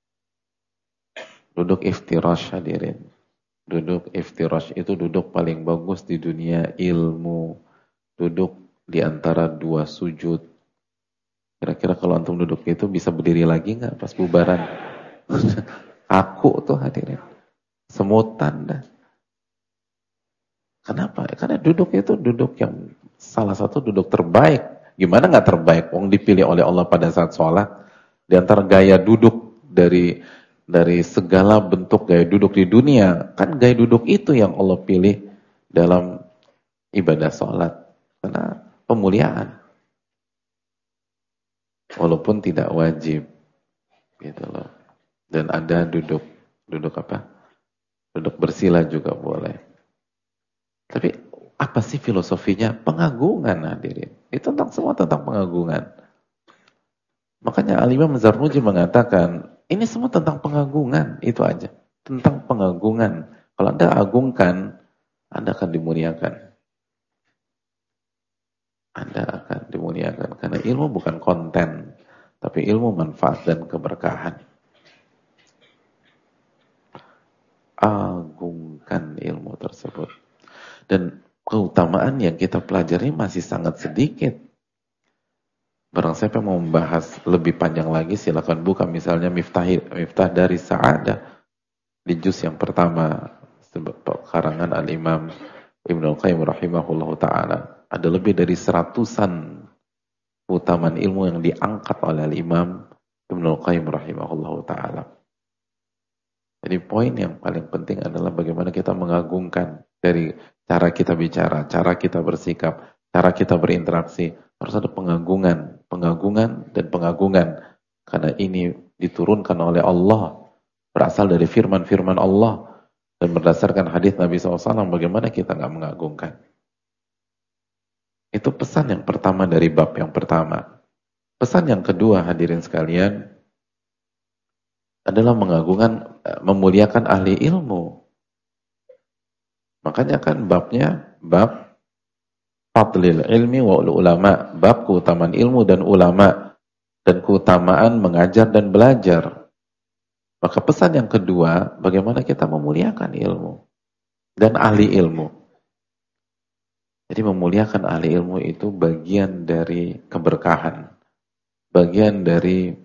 Duduk iftirash, hadirin. Duduk iftirash itu duduk paling bagus di dunia ilmu. Duduk di antara dua sujud. Kira-kira kalau antum duduk itu bisa berdiri lagi nggak pas bubaran? Aku tuh hadirin. Semutan dah. Kenapa? Karena duduk itu duduk yang salah satu duduk terbaik. Gimana nggak terbaik? Wong dipilih oleh Allah pada saat sholat. Di antara gaya duduk dari segala bentuk gaya duduk di dunia, kan gaya duduk itu yang Allah pilih dalam ibadah sholat. Karena pemuliaan. Walaupun tidak wajib. Gitu loh. Dan ada duduk apa? Duduk bersila juga boleh. Tapi apa sih filosofinya? Pengagungan, hadirin. Itu semua tentang pengagungan. Makanya Al-Imam Zarnuji mengatakan, ini semua tentang pengagungan, itu aja. Tentang pengagungan. Kalau Anda agungkan, Anda akan dimuliakan. Anda akan dimuliakan. Karena ilmu bukan konten, tapi ilmu manfaat dan keberkahan. Agungkan ilmu tersebut. Dan keutamaan yang kita pelajari masih sangat sedikit. Barang siapa mau membahas lebih panjang lagi, silakan buka misalnya Miftah dari Sa'adah di juz yang pertama, karangan Al-Imam Ibnu Qayyim rahimahullahu ta'ala. Ada lebih dari 100-an keutamaan ilmu yang diangkat oleh Al-Imam Ibnu Qayyim rahimahullahu ta'ala. Jadi poin yang paling penting adalah bagaimana kita mengagungkan dari cara kita bicara, cara kita bersikap, cara kita berinteraksi. Harus ada pengagungan dan pengagungan. Karena ini diturunkan oleh Allah, berasal dari firman-firman Allah, dan berdasarkan hadis Nabi SAW, bagaimana kita nggak mengagungkan. Itu pesan yang pertama dari bab yang pertama. Pesan yang kedua, hadirin sekalian, adalah memuliakan ahli ilmu. Makanya kan babnya, bab fadlil ilmi wa ulama, bab keutamaan ilmu dan ulama, dan keutamaan mengajar dan belajar. Maka pesan yang kedua, bagaimana kita memuliakan ilmu dan ahli ilmu. Jadi memuliakan ahli ilmu itu bagian dari keberkahan, bagian dari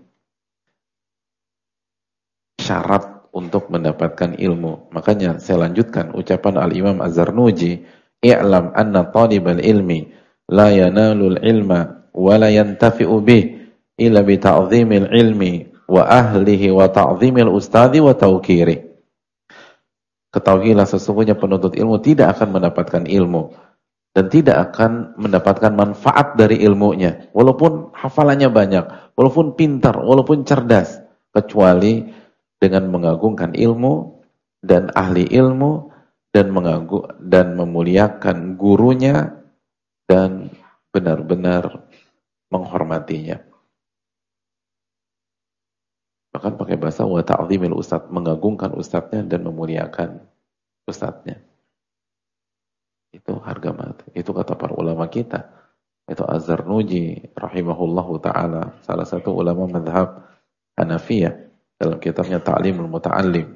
syarat untuk mendapatkan ilmu. Makanya saya lanjutkan ucapan Al-Imam Az-Zarnuji, i'lam anna talibal ilmi la yanalul ilma wa la yantafi'u bih illa bi ta'zimil ilmi wa ahlihi wa ta'zimil ustadhi wa tawqiri. Ketahuilah sesungguhnya penuntut ilmu tidak akan mendapatkan ilmu dan tidak akan mendapatkan manfaat dari ilmunya, walaupun hafalannya banyak, walaupun pintar, walaupun cerdas, kecuali dengan mengagungkan ilmu dan ahli ilmu, dan memuliakan gurunya dan benar-benar menghormatinya. Bahkan pakai bahasa wa ta'zimil ustadz, mengagungkan ustadznya dan memuliakan ustadznya. Itu harga mati. Itu kata para ulama kita. Itu Az-Zarnuji rahimahullahu ta'ala, salah satu ulama mazhab Hanafiyah. dalam kitabnya Ta'limul Muta'allim.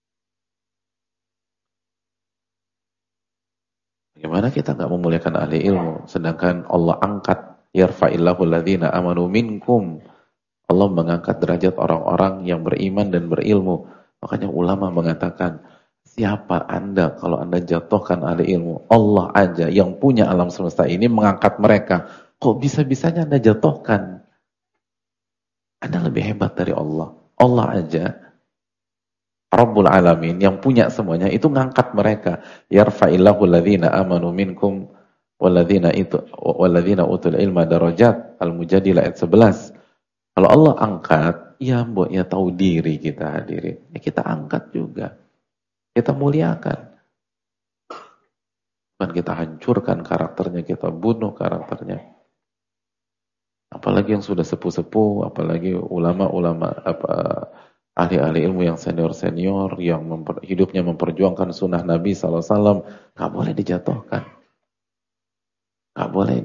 Bagaimana kita nggak memuliakan ahli ilmu, sedangkan Allah angkat yarfa'illahu alladhina amanu minkum. Allah mengangkat derajat orang-orang yang beriman dan berilmu. Makanya ulama mengatakan, siapa Anda kalau Anda jatuhkan ahli ilmu? Allah aja yang punya alam semesta ini mengangkat mereka. Kok bisa-bisanya Anda jatuhkan? Anda lebih hebat dari Allah. Allah aja, Rabbul Alamin, yang punya semuanya, itu ngangkat mereka. Yarfa'illahu alladhina amanu minkum walladhina utul ilma darajat. Al-Mujadilah ayat 11. Kalau Allah angkat, ya mbok ya tahu diri kita hadirin. Ya kita angkat juga. Kita muliakan. Bukan kita hancurkan karakternya, kita bunuh karakternya. Apalagi yang sudah sepuh-sepuh, apalagi ulama-ulama ahli-ahli ilmu yang senior-senior yang hidupnya memperjuangkan sunnah Nabi SAW, nggak boleh dijatuhkan, nggak boleh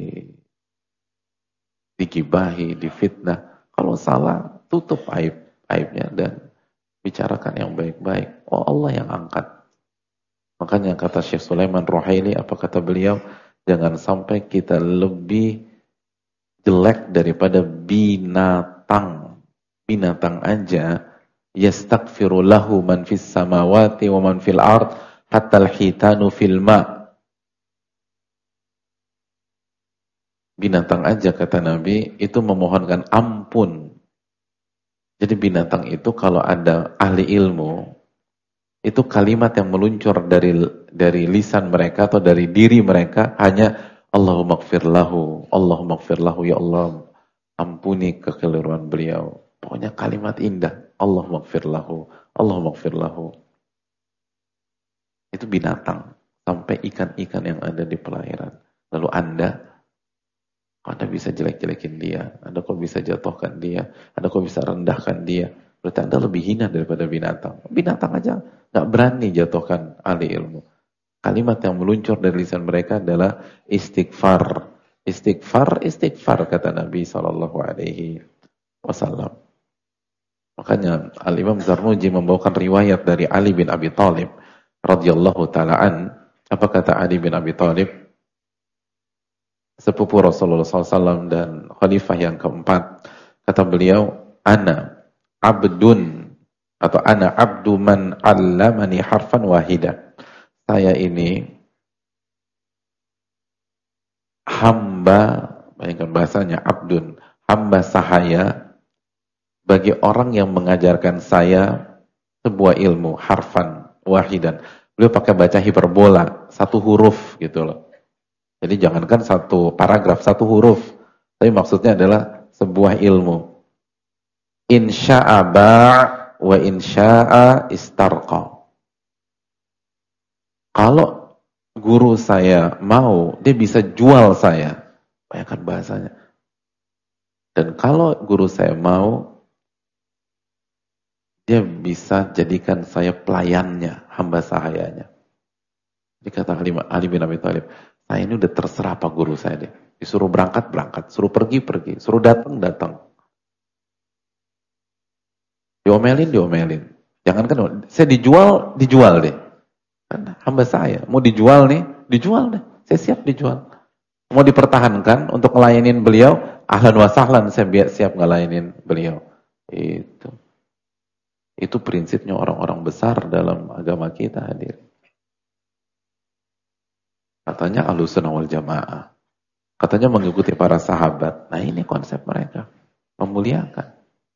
digibahi, difitnah. Kalau salah, tutup aibnya dan bicarakan yang baik-baik. Oh, Allah yang angkat. Makanya kata Syekh Sulaiman Ruhaili, apa kata beliau? Jangan sampai kita lebih jelek daripada binatang. Binatang aja, yastaghfiru lahu man fis samawati wa man fil ard hatta al-hitanu fil ma'. Binatang aja kata Nabi itu memohonkan ampun. Jadi binatang itu kalau ada ahli ilmu, itu kalimat yang meluncur dari lisan mereka atau dari diri mereka hanya Allahumma gfir lahu, Allahumma gfir lahu, ya Allah ampuni kekeliruan beliau. Pokoknya kalimat indah, Allahumma gfir lahu, Allahumma gfir lahu. Itu binatang, sampai ikan-ikan yang ada di perairan. Lalu Anda bisa jelek-jelekin dia, Anda kok bisa jatuhkan dia, Anda kok bisa rendahkan dia. Berarti Anda lebih hina daripada binatang. Binatang aja nggak berani jatuhkan ahli ilmu. Kalimat yang meluncur dari lisan mereka adalah istighfar. Istighfar kata Nabi SAW. Makanya Al-Imam Zarnuji membawakan riwayat dari Ali bin Abi Thalib radhiyallahu ta'ala apa kata Ali bin Abi Thalib, sepupu Rasulullah SAW dan khalifah yang keempat. Kata beliau, ana abdu man 'allamani harfan wahida. Saya ini hamba, bayangkan bahasanya abdun, hamba sahaya bagi orang yang mengajarkan saya sebuah ilmu, harfan wahidan. Beliau pakai baca hiperbola, satu huruf gitu loh. Jadi jangankan satu paragraf, satu huruf, tapi maksudnya adalah sebuah ilmu. Insya'a ba' wa insya'a istarqa. Kalau guru saya mau, dia bisa jual saya. Bayangkan bahasanya. Dan kalau guru saya mau, dia bisa jadikan saya pelayannya, hamba sahayanya. Jadi kata Ali bin Abi Thalib, saya ini udah terserah apa guru saya deh. Disuruh berangkat, suruh pergi, suruh datang. Diomelin. Jangankan saya dijual deh. Kan hamba saya, mau dijual deh. Saya siap dijual. Mau dipertahankan untuk ngelayanin beliau, ahlan wa sahlan, saya siap ngelayanin beliau. Itu prinsipnya orang-orang besar dalam agama kita, hadir. Katanya Ahlussunnah wal Jamaah. Katanya mengikuti para sahabat. Nah, ini konsep mereka. Memuliakan.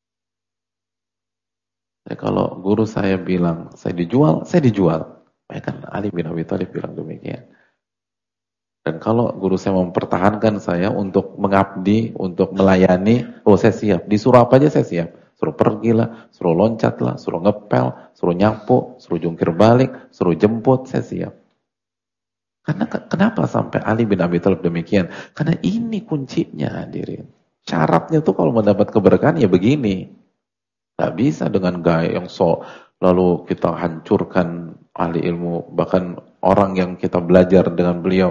Jadi kalau guru saya bilang, saya dijual. Bahkan Ali bin Abi Thalib bilang demikian. Dan kalau guru saya mempertahankan saya untuk mengabdi, untuk melayani, saya siap. Disuruh apa aja saya siap. Suruh pergilah, suruh loncatlah, suruh ngepel, suruh nyapu, suruh jungkir balik, suruh jemput, saya siap. Karena kenapa sampai Ali bin Abi Thalib demikian? Karena ini kuncinya, hadirin. Syaratnya tuh kalau mendapat keberkahan ya begini. Gak bisa dengan gaya yang lalu kita hancurkan ahli ilmu, bahkan orang yang kita belajar dengan beliau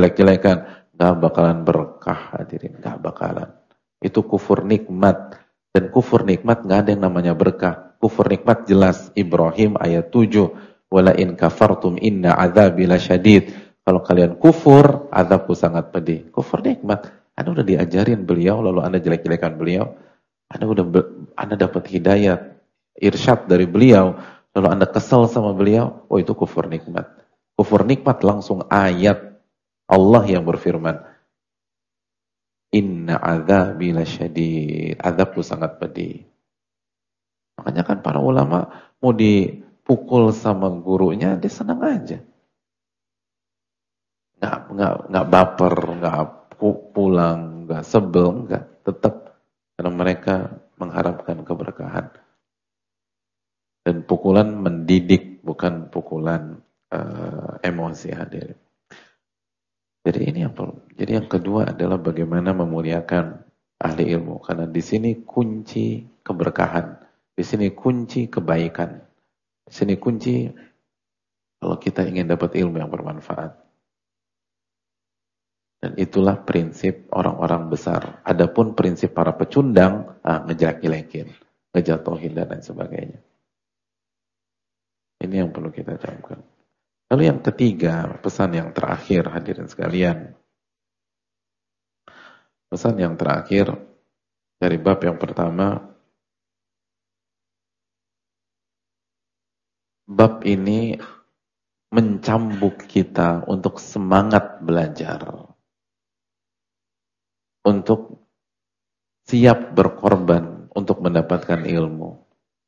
dijelek-jelekan, gak bakalan berkah, hadirin, gak bakalan. Itu kufur nikmat. Dan kufur nikmat nggak ada yang namanya berkah. Kufur nikmat jelas, Ibrahim ayat 7, wala in kafartum inna adzabi lasyadid. Kalau kalian kufur, azabku sangat pedih. Kufur nikmat. Anda udah diajarin beliau, lalu Anda jelek-jelekan beliau. Anda dapat hidayah, irsyad dari beliau, lalu Anda kesal sama beliau. Oh, itu kufur nikmat. Kufur nikmat langsung ayat Allah yang berfirman, inna adzabi lasyadid. Azabku sangat pedih. Makanya kan para ulama mau dipukul sama gurunya, dia senang aja. Nggak baper, nggak pulang, nggak sebel, nggak. Tetap karena mereka mengharapkan keberkahan. Dan pukulan mendidik, bukan pukulan emosi hadirin. Jadi ini yang perlu. Jadi yang kedua adalah bagaimana memuliakan ahli ilmu. Karena di sini kunci keberkahan. Di sini kunci kebaikan. Di sini kunci kalau kita ingin dapat ilmu yang bermanfaat. Dan itulah prinsip orang-orang besar. Adapun prinsip para pecundang, ngejelek-jelekin, ngejatuhin dan lain sebagainya. Ini yang perlu kita camkan. Lalu yang ketiga, pesan yang terakhir hadirin sekalian. Pesan yang terakhir dari bab yang pertama, bab ini mencambuk kita untuk semangat belajar. Untuk siap berkorban untuk mendapatkan ilmu.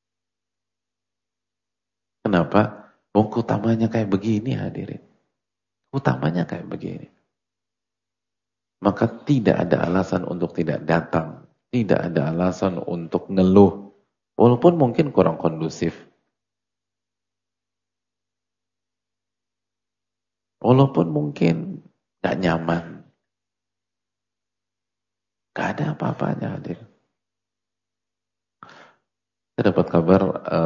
Kenapa? Buku utamanya kayak begini hadirin. Utamanya kayak begini. Maka tidak ada alasan untuk tidak datang. Tidak ada alasan untuk ngeluh. Walaupun mungkin kurang kondusif. Walaupun mungkin gak nyaman. Gak ada apa-apanya hadirin. Saya dapat kabar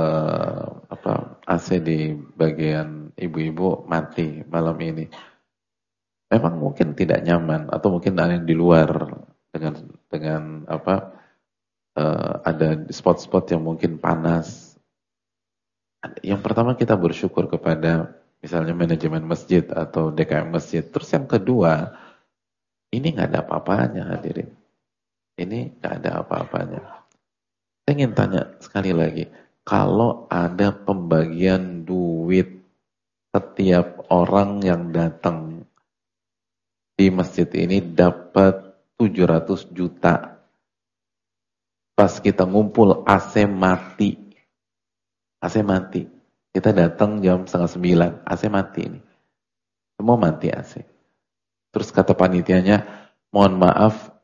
AC di bagian ibu-ibu mati malam ini. Memang mungkin tidak nyaman atau mungkin ada yang di luar dengan ada spot-spot yang mungkin panas. Yang pertama kita bersyukur kepada misalnya manajemen masjid atau DKM masjid. Terus yang kedua, ini nggak ada apa-apanya hadirin. Ini nggak ada apa-apanya. Saya ingin tanya sekali lagi, kalau ada pembagian duit setiap orang yang datang di masjid ini dapat 700 juta. Pas kita ngumpul AC mati. AC mati. Kita datang jam 8:30, AC mati ini. Semua mati AC. Terus kata panitianya, mohon maaf,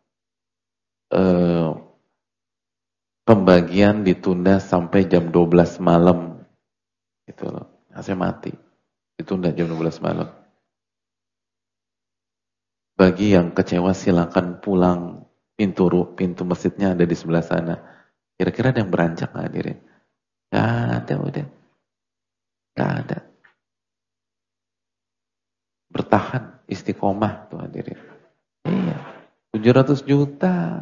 pembagian ditunda sampai jam 12 malam. Gitu loh. AC mati. Ditunda jam 12 malam. Bagi yang kecewa silakan pulang. Pintu masjidnya ada di sebelah sana. Kira-kira ada yang beranjak nggak hadirin? Gak ada udah. Gak ada. Bertahan istiqomah tuh hadirin. Iya. 700 juta.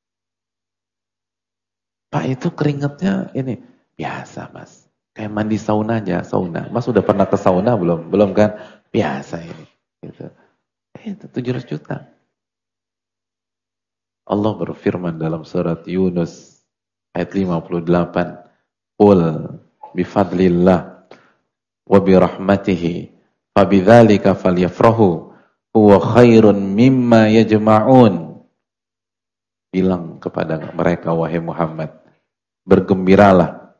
Pak itu keringetnya ini biasa mas. Kayak mandi sauna aja, sauna. Mas udah pernah ke sauna belum? Belum kan? Biasa ini. Gitu. Itu 700 juta. Allah berfirman dalam surat Yunus ayat 58. Qul bifadlillah wa birahmatihi fabidzalika falyafrahu huwa khairun mimma yajma'un. Bilang kepada mereka wahai Muhammad, bergembiralah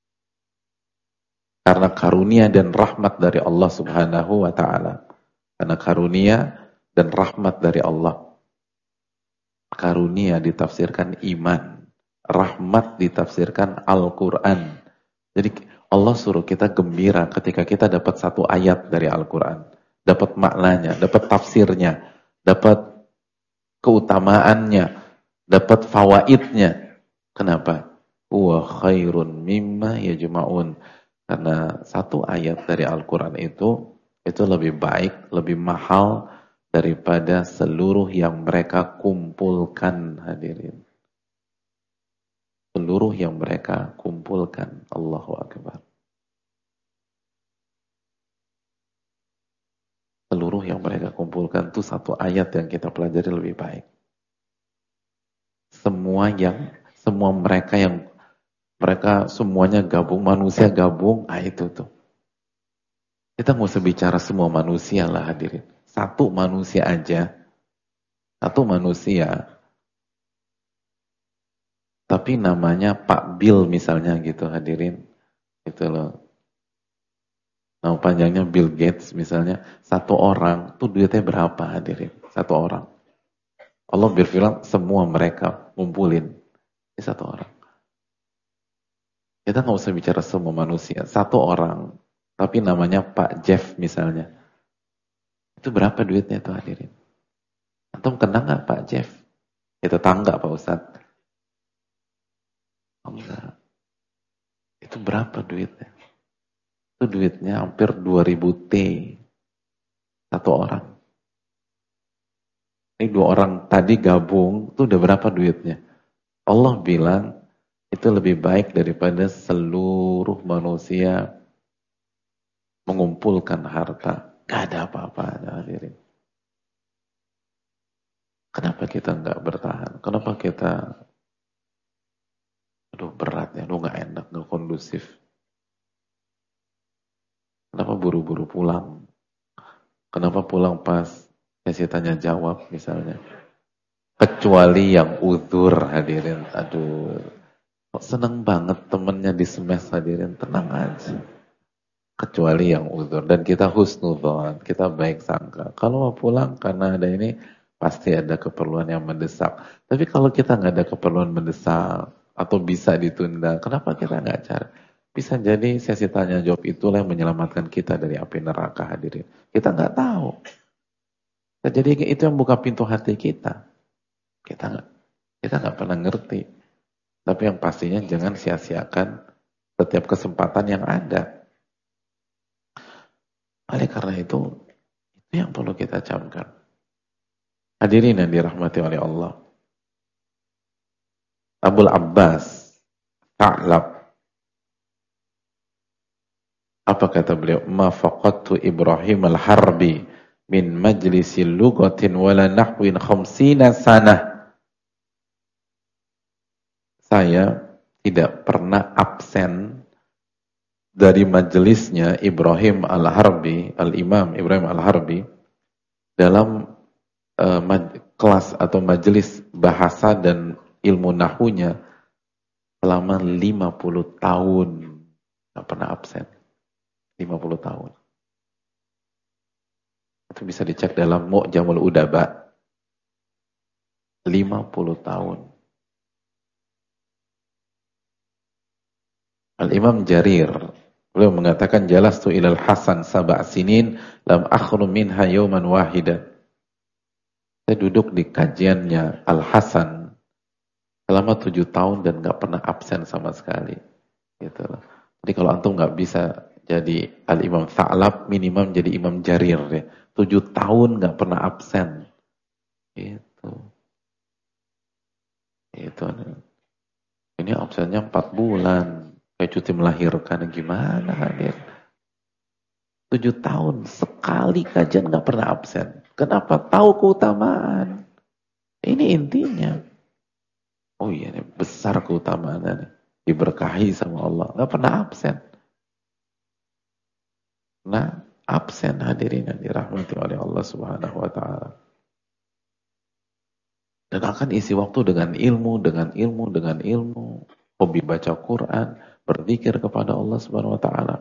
karena karunia dan rahmat dari Allah Subhanahu wa taala. Karena karunia dan rahmat dari Allah. Karunia ditafsirkan iman, rahmat ditafsirkan Al-Qur'an. Jadi Allah suruh kita gembira ketika kita dapat satu ayat dari Al-Qur'an, dapat maknanya, dapat tafsirnya, dapat keutamaannya, dapat fawaidnya. Kenapa? Wa khairun mimma yajma'un. Karena satu ayat dari Al-Qur'an itu lebih baik, lebih mahal daripada seluruh yang mereka kumpulkan hadirin. seluruh yang mereka kumpulkan. Allahu Akbar. Seluruh yang mereka kumpulkan itu satu ayat yang kita pelajari lebih baik. Semua mereka semuanya gabung, manusia gabung, itu tuh. Kita nggak usah bicara semua manusia lah hadirin. Satu manusia aja, satu manusia, tapi namanya Pak Bill misalnya gitu hadirin. Gitu loh. Nama panjangnya Bill Gates misalnya. Satu orang, tuh duitnya berapa hadirin? Satu orang. Allah berfirman semua mereka ngumpulin. Ini satu orang. Kita nggak usah bicara semua manusia. Satu orang, tapi namanya Pak Jeff misalnya. Itu berapa duitnya tuh hadirin? Antum kenal nggak Pak Jeff? Itu tetangga Pak Ustadz. Oh, enggak. Itu berapa duitnya? Itu duitnya hampir 2000 T. Satu orang. Ini dua orang tadi gabung, itu udah berapa duitnya? Allah bilang, itu lebih baik daripada seluruh manusia mengumpulkan harta. Gak ada apa-apa, hadirin. Kenapa kita nggak bertahan? Kenapa kita, aduh berat ya, aduh nggak enak, nggak kondusif. Kenapa buru-buru pulang? Kenapa pulang pas sesi tanya jawab misalnya? Kecuali yang uzur hadirin. Aduh, kok seneng banget temennya di smash hadirin. Tenang aja. Kecuali yang uzur. Dan kita husnudzon, kita baik sangka. Kalau mau pulang karena ada ini, pasti ada keperluan yang mendesak. Tapi kalau kita nggak ada keperluan mendesak, atau bisa ditunda, kenapa kita nggak cari? Bisa jadi sesi tanya jawab itulah yang menyelamatkan kita dari api neraka hadirin. Kita nggak tahu. Jadi itu yang buka pintu hati kita. Kita nggak pernah ngerti. Tapi yang pastinya jangan sia-siakan setiap kesempatan yang ada. Oleh karena itu yang perlu kita camkan. Hadirin yang dirahmati oleh Allah. Abul Abbas Ta'lab. Apa kata beliau? Ma faqadtu Ibrahim al-Harbi min majlisil lugatin wala nahwin khamsina sanah. Saya tidak pernah absen dari majelisnya Ibrahim al-Harbi, al-Imam Ibrahim al-Harbi dalam kelas atau majelis bahasa dan ilmu nahunya selama 50 tahun. Tidak pernah absen. 50 tahun. Itu bisa dicek dalam Mu'jamul Udaba. 50 tahun. Al-Imam Jarir, beliau mengatakan jalastu ilal Hasan 7 sinin lam akhrum minha yawman wahidan. Saya duduk di kajiannya Al-Hasan selama 7 tahun dan gak pernah absen sama sekali. Gitu. Jadi kalau antum gak bisa jadi Al-Imam Tha'lab, minimum jadi Imam Jarir ya. 7 tahun gak pernah absen. Itu. Ini absennya 4 bulan. Kayak cuti melahirkan, gimana hadir? 7 tahun, sekali kajian gak pernah absen. Kenapa? Tahu keutamaan. Ini intinya. Oh iya, besar keutamaannya. Diberkahi sama Allah. Gak pernah absen. Nah, absen hadirin yang dirahmati oleh Allah Subhanahu wa ta'ala. Dan akan isi waktu dengan ilmu, dengan ilmu, dengan ilmu. Hobi baca Quran, berzikir kepada Allah Subhanahu wa ta'ala.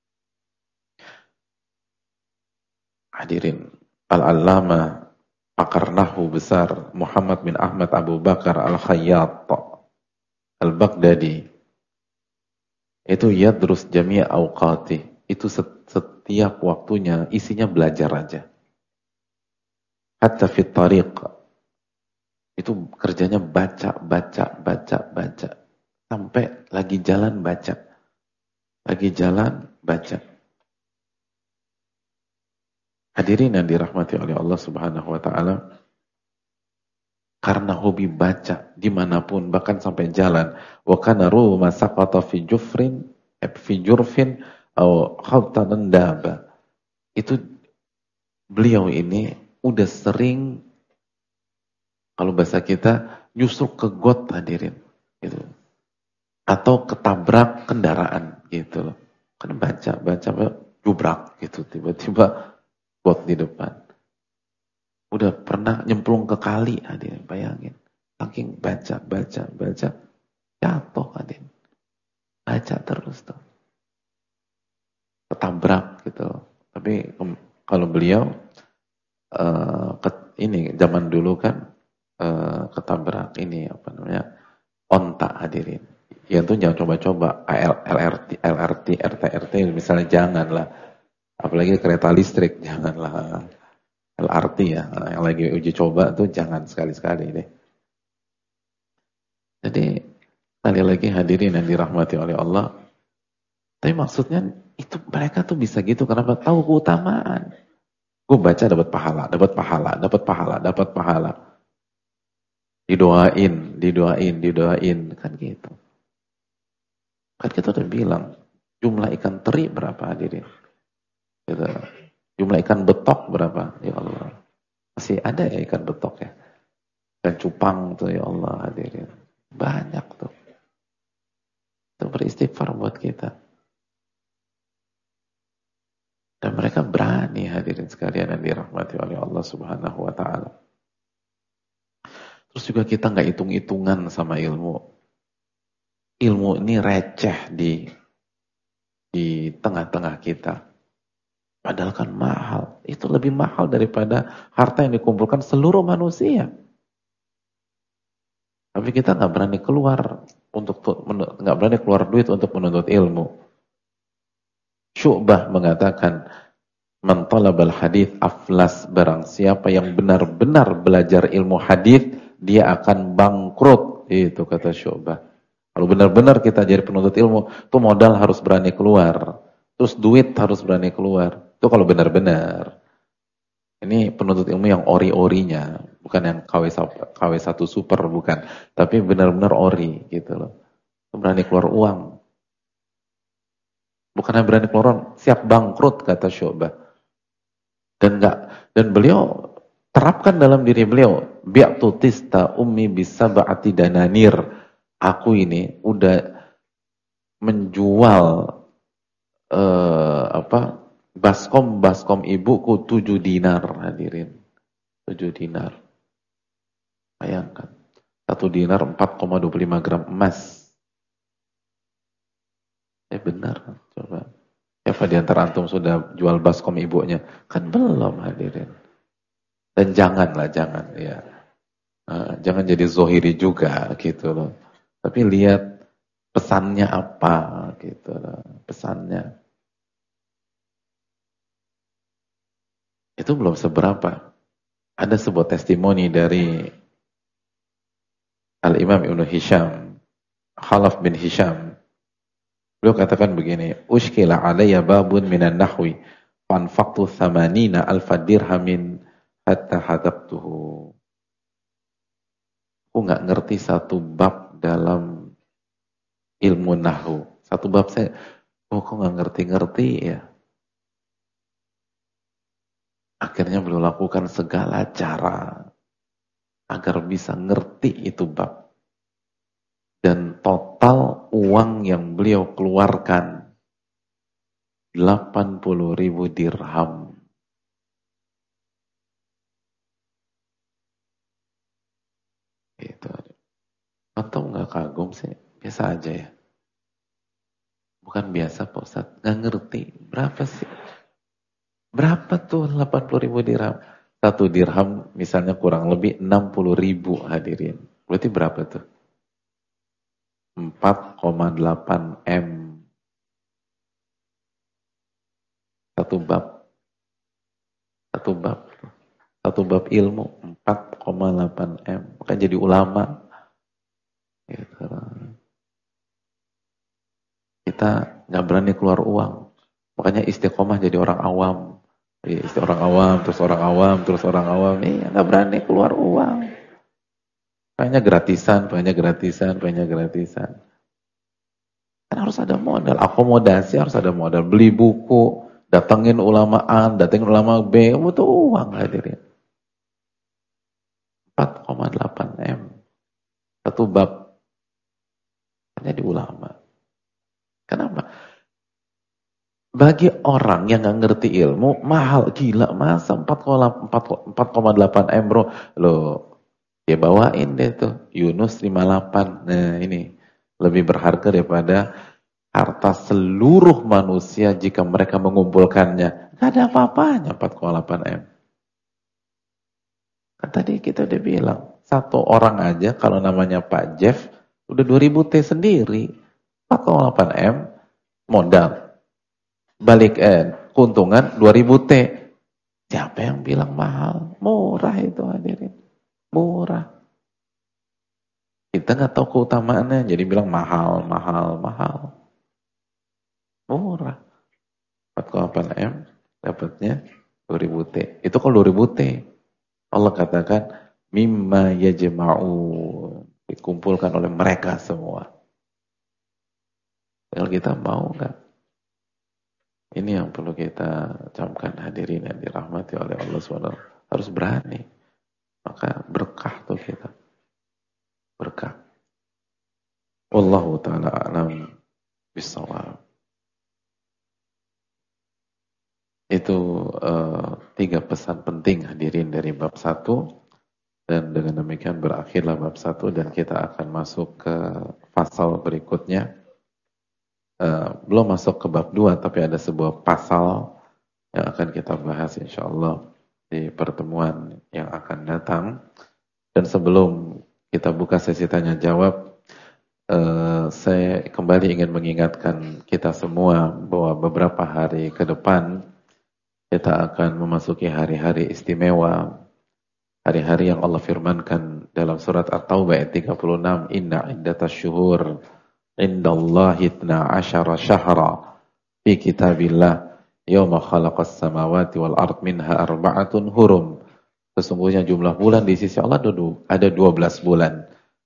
Hadirin, Al-Allamah, pakar nahwu besar, Muhammad bin Ahmad Abu Bakar Al-Khayyat Al-Baghdadi. Itu yadrus jami' awqati. Itu setiap waktunya isinya belajar aja. Hatta fit tariq. Itu kerjanya baca. Sampai lagi jalan baca. Lagi jalan baca. Hadirin yang dirahmati oleh Allah Subhanahu wa ta'ala. karena hobi baca dimanapun, bahkan sampai jalan. Wa kana rubama saqata fi jurfin aw khawtan daba. Itu beliau ini udah sering, kalau bahasa kita, nyusuk ke got hadirin gitu. Atau ketabrak kendaraan gitu loh. Kan baca jubrak gitu, tiba-tiba got di depan. Udah pernah nyemplung ke kali hadirin, bayangin. Saking baca, jatuh hadirin. Baca terus tuh. Ketabrak gitu. Tapi kalau beliau ini zaman dulu kan ketabrak ini apa namanya? Onta hadirin. Ya tuh jangan coba-coba LRT, RT, misalnya janganlah. Apalagi kereta listrik, janganlah. LRT ya, yang lagi uji coba tuh jangan sekali-sekali deh. Jadi sekali lagi hadirin yang dirahmati oleh Allah. Tapi maksudnya itu mereka tuh bisa gitu kenapa? Tahu keutamaan. Gue baca dapat pahala, dapat pahala, dapat pahala, dapat pahala. Didoain kan gitu. Kan kita udah bilang jumlah ikan teri berapa hadirin? Gitu. Jumlah ikan betok berapa? Ya Allah. Masih ada ya ikan betok ya? Dan cupang tuh ya Allah hadirin. Banyak tuh. Itu beristighfar buat kita. Dan mereka berani hadirin sekalian yang dirahmati oleh Allah Subhanahu wa taala. Terus juga kita nggak hitung-hitungan sama ilmu. Ilmu ini receh di tengah-tengah kita. Padahal kan mahal. Itu lebih mahal daripada harta yang dikumpulkan seluruh manusia. Tapi kita nggak berani keluar duit untuk menuntut ilmu. Syu'bah mengatakan, man talabal hadits aflas, barang siapa yang benar-benar belajar ilmu hadits, dia akan bangkrut. Itu kata Syu'bah. Kalau benar-benar kita jadi penuntut ilmu, tuh modal harus berani keluar. Terus duit harus berani keluar. Itu kalau benar-benar. Ini penuntut ilmu yang ori-orinya, bukan yang KW1 super, bukan. Tapi benar-benar ori gitu loh. Berani keluar uang. Bukan berani keluar uang, siap bangkrut kata Syu'bah. Dan beliau terapkan dalam diri beliau, bi'tu tista ummi bisab'ati dananir. Aku ini udah menjual baskom ibuku 7 dinar hadirin. 7 dinar. Bayangkan. 1 dinar 4,25 gram emas. Benar, coba. Siapa di antara antum sudah jual baskom ibunya? Kan belum hadirin. Dan jangan ya. Jangan jadi zohiri juga gitu loh. Tapi lihat pesannya apa gitu loh. Pesannya. Itu belum seberapa. Ada sebuah testimoni dari Al-Imam Ibnu Hisham, Khalaf bin Hisham. Beliau katakan begini, ushkila alayya babun minan nahwi, fanfaqtu 80 alfa dirhamin hatta hadabtuhu. Aku nggak ngerti satu bab dalam ilmu nahwu. Satu bab saya, kok nggak ngerti-ngerti ya. Akhirnya beliau lakukan segala cara agar bisa ngerti itu bab. Dan total uang yang beliau keluarkan 80.000 dirham. Gitu. Atau nggak kagum sih? Biasa aja ya. Bukan biasa Pak Ustadz, nggak ngerti. Berapa sih? Berapa tuh 80.000 dirham? Satu dirham misalnya kurang lebih 60.000 hadirin. Berarti berapa tuh? 4,8 M. Satu bab. Satu bab ilmu 4,8 M. Maka jadi ulama. Gitu. Kita nggak berani keluar uang. Makanya istiqomah jadi orang awam. Orang awam, terus orang awam, terus orang awam. Nggak berani keluar uang. Pengennya gratisan, pengennya gratisan, pengennya gratisan. Kan harus ada modal, akomodasi harus ada modal, beli buku, datengin ulama A, datengin ulama B, butuh uang hadirin. 4,8 M. Satu bab hanya di ulama. Kenapa? Bagi orang yang nggak ngerti ilmu, mahal, gila, masa 4,8 M bro. Loh, dia bawain deh tuh, Yunus 58. Nah ini, lebih berharga daripada harta seluruh manusia jika mereka mengumpulkannya. Gak ada apa-apanya 4,8 M. Kan tadi kita udah bilang, satu orang aja kalau namanya Pak Jeff, udah 2000 T sendiri. 4,8 M, modal. Balik keuntungan 2000 T. Siapa yang bilang mahal? Murah itu hadirin. Murah. Kita nggak tahu keutamaannya, jadi bilang mahal, mahal, mahal. Murah. 4,8 M dapatnya 2000 T. Itu kalau 2000 T. Allah katakan mimma yajma'u, dikumpulkan oleh mereka semua. Kalau kita mau nggak? Ini yang perlu kita camkan hadirin yang dirahmati oleh Allah SWT. Harus berani. Maka berkah tuh kita. Berkah. Wallahu ta'ala a'lam bissawab. Itu 3 pesan penting hadirin dari bab 1. Dan dengan demikian berakhirlah bab 1 dan kita akan masuk ke pasal berikutnya. Belum masuk ke bab 2 tapi ada sebuah pasal yang akan kita bahas insyaallah di pertemuan yang akan datang. Dan sebelum kita buka sesi tanya jawab, saya kembali ingin mengingatkan kita semua bahwa beberapa hari ke depan kita akan memasuki hari-hari istimewa, hari-hari yang Allah firmankan dalam surat At-Taubah ayat 36, inna iddatash syuhur indallahi 12 syahra fi kitabillah yauma khalaqas samawati wal ard minha arba'atun hurum. Sesungguhnya jumlah bulan di sisi Allah ada 12 bulan.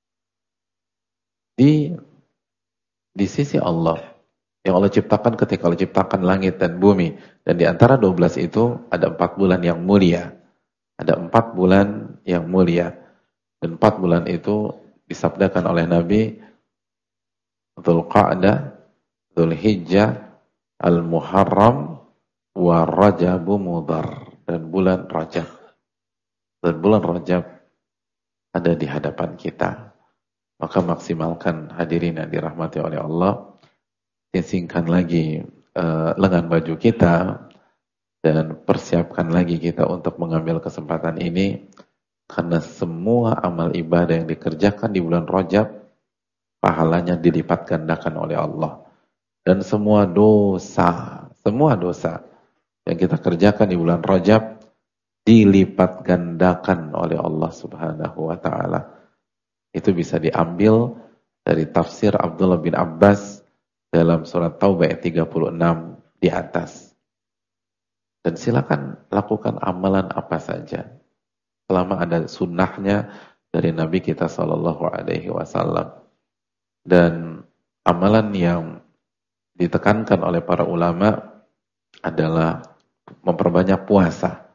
Di sisi Allah yang Allah ciptakan ketika Allah ciptakan langit dan bumi, dan di antara 12 itu ada 4 bulan yang mulia. Ada 4 bulan yang mulia. Dan 4 bulan itu disabdakan oleh Nabi, Dzulqa'dah, Dzulhijjah, Al-Muharram, wa Rajabu Mudhar, dan bulan Rajab. Dan bulan Rajab ada di hadapan kita. Maka maksimalkan hadirin yang dirahmati oleh Allah, singkan lagi lengan baju kita dan persiapkan lagi kita untuk mengambil kesempatan ini, karena semua amal ibadah yang dikerjakan di bulan Rajab pahalanya dilipat gandakan oleh Allah, dan semua dosa yang kita kerjakan di bulan Rajab dilipat gandakan oleh Allah Subhanahu wa taala. Itu bisa diambil dari tafsir Abdullah bin Abbas dalam surat Taubah ayat 36 di atas. Dan silakan lakukan amalan apa saja selama ada sunnahnya dari Nabi kita Shallallahu Alaihi Wasallam. Dan amalan yang ditekankan oleh para ulama adalah memperbanyak puasa,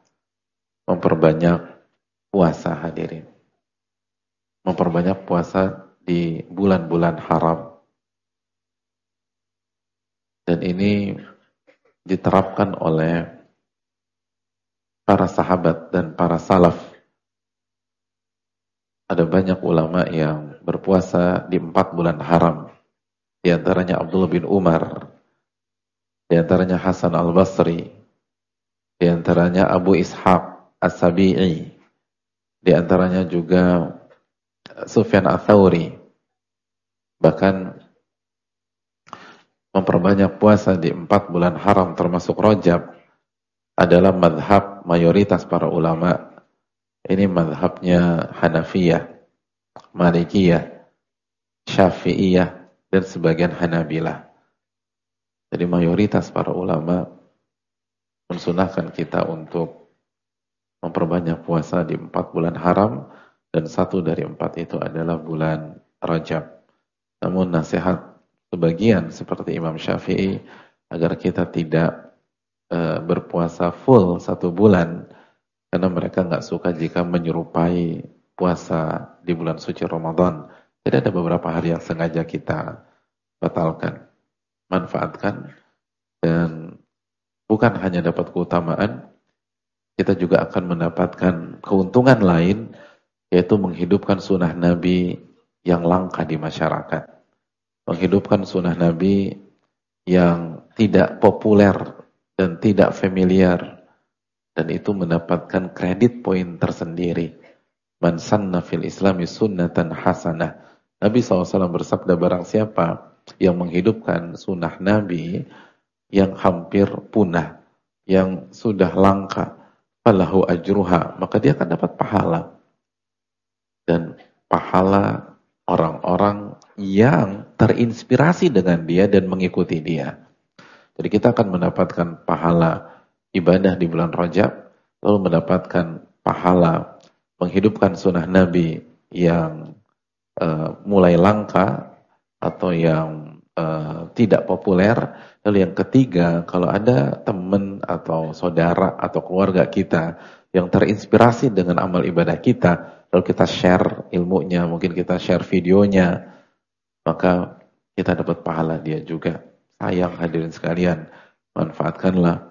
hadirin, memperbanyak puasa di bulan-bulan haram. Dan ini diterapkan oleh para sahabat dan para salaf. Ada banyak ulama yang berpuasa di 4 bulan haram. Di antaranya Abdullah bin Umar, di antaranya Hasan al-Basri, di antaranya Abu Ishaq as-Sabi'i, di antaranya juga Sufyan ats-Tsauri. Bahkan memperbanyak puasa di 4 bulan haram termasuk Rajab adalah madhab mayoritas para ulama. Ini madhabnya Hanafiyah, Malikiyah, Syafi'iyah, dan sebagian Hanabilah. Jadi mayoritas para ulama mensunahkan kita untuk memperbanyak puasa di 4 bulan haram, dan 1 dari 4 itu adalah bulan Rajab. Namun nasihat sebagian seperti Imam Syafi'i agar kita tidak berpuasa full 1 bulan, karena mereka nggak suka jika menyerupai puasa di bulan suci Ramadan. Jadi ada beberapa hari yang sengaja kita batalkan, manfaatkan, dan bukan hanya dapat keutamaan, kita juga akan mendapatkan keuntungan lain, yaitu menghidupkan sunnah Nabi yang langka di masyarakat. Menghidupkan sunnah Nabi yang tidak populer dan tidak familiar, dan itu mendapatkan kredit poin tersendiri. Man sanna fil islami sunnatan hasanah. Nabi SAW bersabda, barang siapa yang menghidupkan sunnah Nabi yang hampir punah, yang sudah langka, falahu ajruha, maka dia akan dapat pahala. Dan pahala orang-orang yang terinspirasi dengan dia dan mengikuti dia. Jadi kita akan mendapatkan pahala ibadah di bulan Rajab, lalu mendapatkan pahala menghidupkan sunnah Nabi yang mulai langka atau yang tidak populer. Lalu yang ketiga, kalau ada teman atau saudara atau keluarga kita yang terinspirasi dengan amal ibadah kita, lalu kita share ilmunya, mungkin kita share videonya, maka kita dapat pahala dia juga. Sayang hadirin sekalian, manfaatkanlah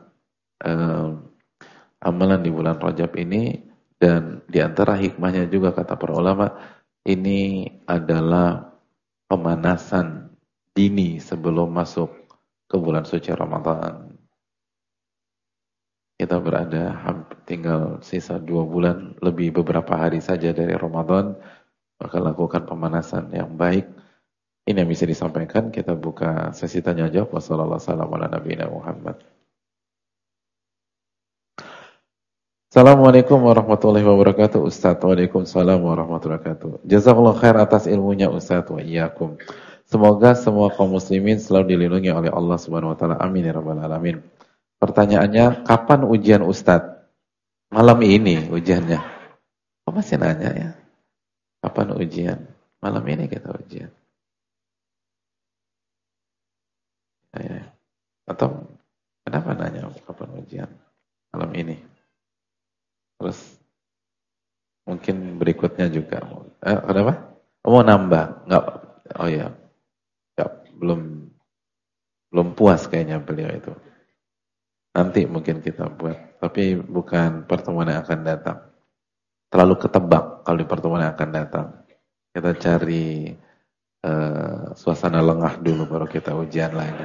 amalan di bulan Rajab ini, dan di antara hikmahnya juga kata para ulama, ini adalah pemanasan dini sebelum masuk ke bulan suci Ramadan. Kita berada tinggal sisa 2 bulan, lebih beberapa hari saja dari Ramadan, maka lakukan pemanasan yang baik. Ini yang bisa disampaikan. Kita buka sesi tanya jawab. Wassalamualaikum warahmatullahi wabarakatuh. Ustaz, waalaikumsalam warahmatullahi wabarakatuh. Jazakallah khair atas ilmunya Ustaz, wa iyyakum. Semoga semua kaum muslimin selalu dilindungi oleh Allah Subhanahu wa taala. Amin ya rabbal alamin. Pertanyaannya, kapan ujian Ustaz? Malam ini ujiannya. Kok masih nanya ya? Kapan ujian? Malam ini kita ujian. Ya. Atau kenapa nanya kapan ujian? Malam ini. Terus mungkin berikutnya juga. Kenapa? Mau nambah? Enggak. Oh ya. Enggak, belum puas kayaknya beliau itu. Nanti mungkin kita buat, tapi bukan pertemuan yang akan datang. Terlalu ketebak kalau di pertemuan yang akan datang. Kita cari suasana lengah dulu baru kita ujian lagi.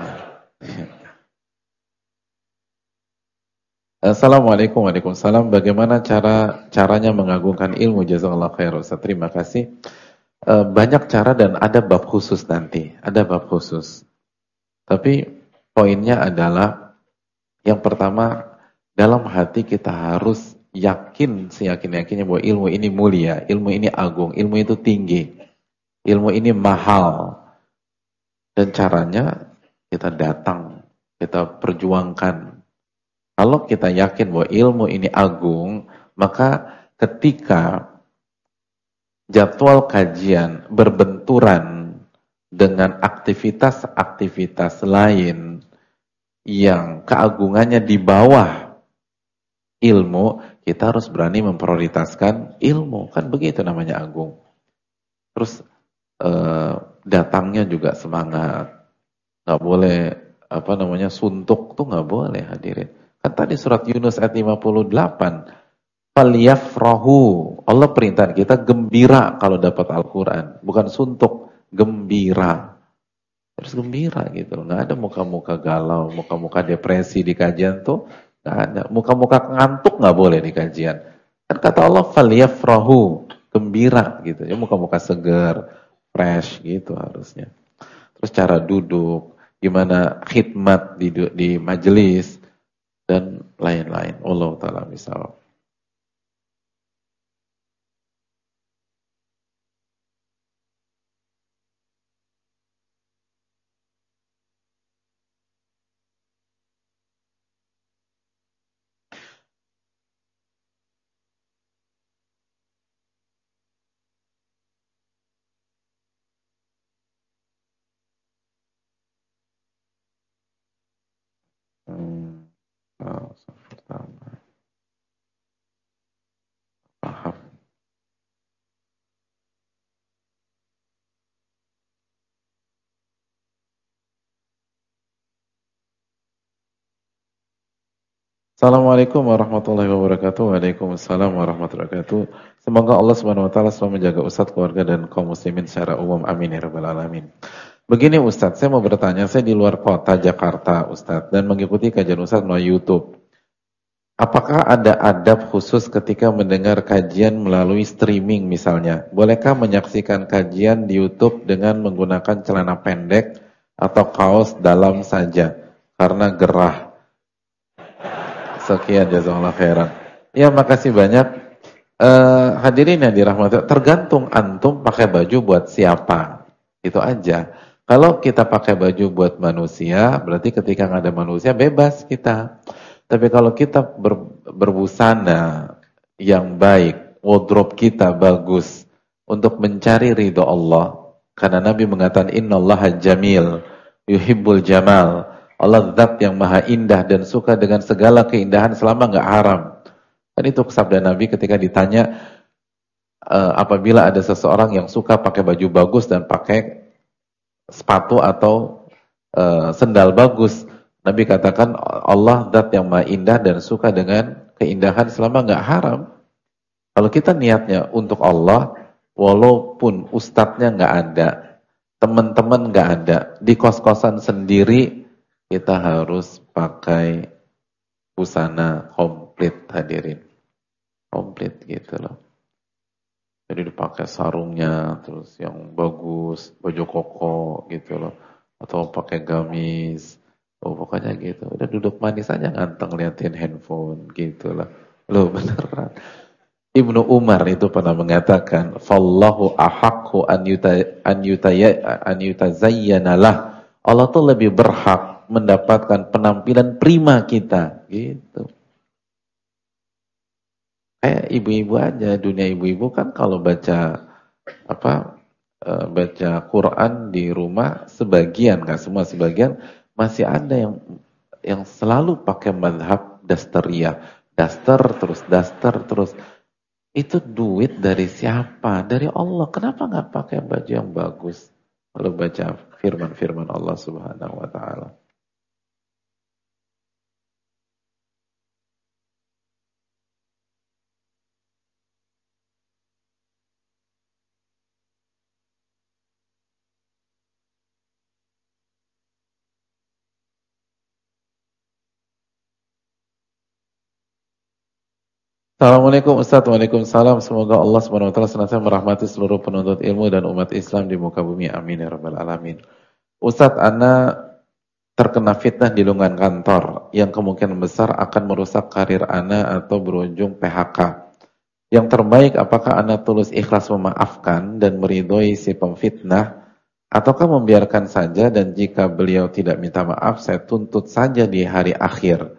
Assalamualaikum warahmatullahi wabarakatuh. Bagaimana caranya mengagungkan ilmu? Jazakallahu khair Ustaz. Terima kasih. Banyak cara dan ada bab khusus nanti. Ada bab khusus. Tapi poinnya adalah, yang pertama, dalam hati kita harus yakin, seyakin-yakinnya bahwa ilmu ini mulia, ilmu ini agung, ilmu itu tinggi, ilmu ini mahal. Dan caranya kita datang, kita perjuangkan. Kalau kita yakin bahwa ilmu ini agung, maka ketika jadwal kajian berbenturan dengan aktivitas-aktivitas lain yang keagungannya di bawah ilmu, kita harus berani memprioritaskan ilmu. Kan begitu namanya agung. Terus datangnya juga semangat. Nggak boleh suntuk tuh nggak boleh hadirin. Kan tadi surat Yunus ayat 58, falyafrahu. Allah perintah kita gembira kalau dapat Al-Qur'an, bukan suntuk, gembira. Terus gembira gitu loh. Nggak ada muka-muka galau, muka-muka depresi di kajian tuh nggak ada. Muka-muka ngantuk nggak boleh di kajian. Kan kata Allah falyafrahu, gembira gitu. Ya muka-muka segar, fresh gitu harusnya. Terus cara duduk, gimana khidmat di majelis dan lain-lain. Allah taala misal. Assalamualaikum warahmatullahi wabarakatuh. Waalaikumsalam warahmatullahi wabarakatuh. Semoga Allah Subhanahu wa taala selalu menjaga Ustadz, keluarga dan kaum muslimin secara umum. Amin ya rabbal alamin. Begini Ustadz, saya mau bertanya, saya di luar kota Jakarta Ustadz dan mengikuti kajian Ustadz melalui YouTube. Apakah ada adab khusus ketika mendengar kajian melalui streaming misalnya? Bolehkah menyaksikan kajian di YouTube dengan menggunakan celana pendek atau kaos dalam saja karena gerah? Sekian, jazakallahu khairan. Ya, makasih banyak. Hadirin yang dirahmati, tergantung antum pakai baju buat siapa. Itu aja. Kalau kita pakai baju buat manusia, berarti ketika nggak ada manusia bebas kita. Tapi kalau kita berbusana yang baik, wardrobe kita bagus untuk mencari ridho Allah, karena Nabi mengatakan innallaha jamil yuhibbul jamal. Allah zat yang maha indah dan suka dengan segala keindahan selama nggak haram. Dan itu sabda Nabi ketika ditanya apabila ada seseorang yang suka pakai baju bagus dan pakai sepatu atau sendal bagus, Nabi katakan Allah zat yang maha indah dan suka dengan keindahan selama nggak haram. Kalau kita niatnya untuk Allah, walaupun ustadznya nggak ada, teman-teman nggak ada, di kos-kosan sendiri kita harus pakai busana komplit, hadirin. Komplit gitu loh. Jadi dipakai sarungnya, terus yang bagus, baju koko gitu loh. Atau pakai gamis. Oh, pokoknya gitu. Udah duduk manis aja nganteng liatin handphone gitu loh. Loh beneran. Ibnu Umar itu pernah mengatakan, "Fallahu ahaqqu an yutazayyana lah." Allah tuh lebih berhak mendapatkan penampilan prima kita, gitu. Kayak ibu-ibu aja, dunia ibu-ibu kan kalau baca baca Quran di rumah sebagian, nggak semua, sebagian masih ada yang selalu pakai mazhab dasteriyah, daster terus. Itu duit dari siapa? Dari Allah. Kenapa nggak pakai baju yang bagus? Kalau baca firman-firman Allah Subhanahu wa taala. Assalamualaikum Ustaz, waalaikumsalam. Semoga Allah Subhanahu wa taala senantiasa merahmati seluruh penuntut ilmu dan umat Islam di muka bumi. Amin ya rabbal alamin. Ustaz, ana terkena fitnah di lingkungan kantor yang kemungkinan besar akan merusak karir ana atau berujung PHK. Yang terbaik apakah ana tulus ikhlas memaafkan dan meridhoi si pemfitnah ataukah membiarkan saja dan jika beliau tidak minta maaf saya tuntut saja di hari akhir.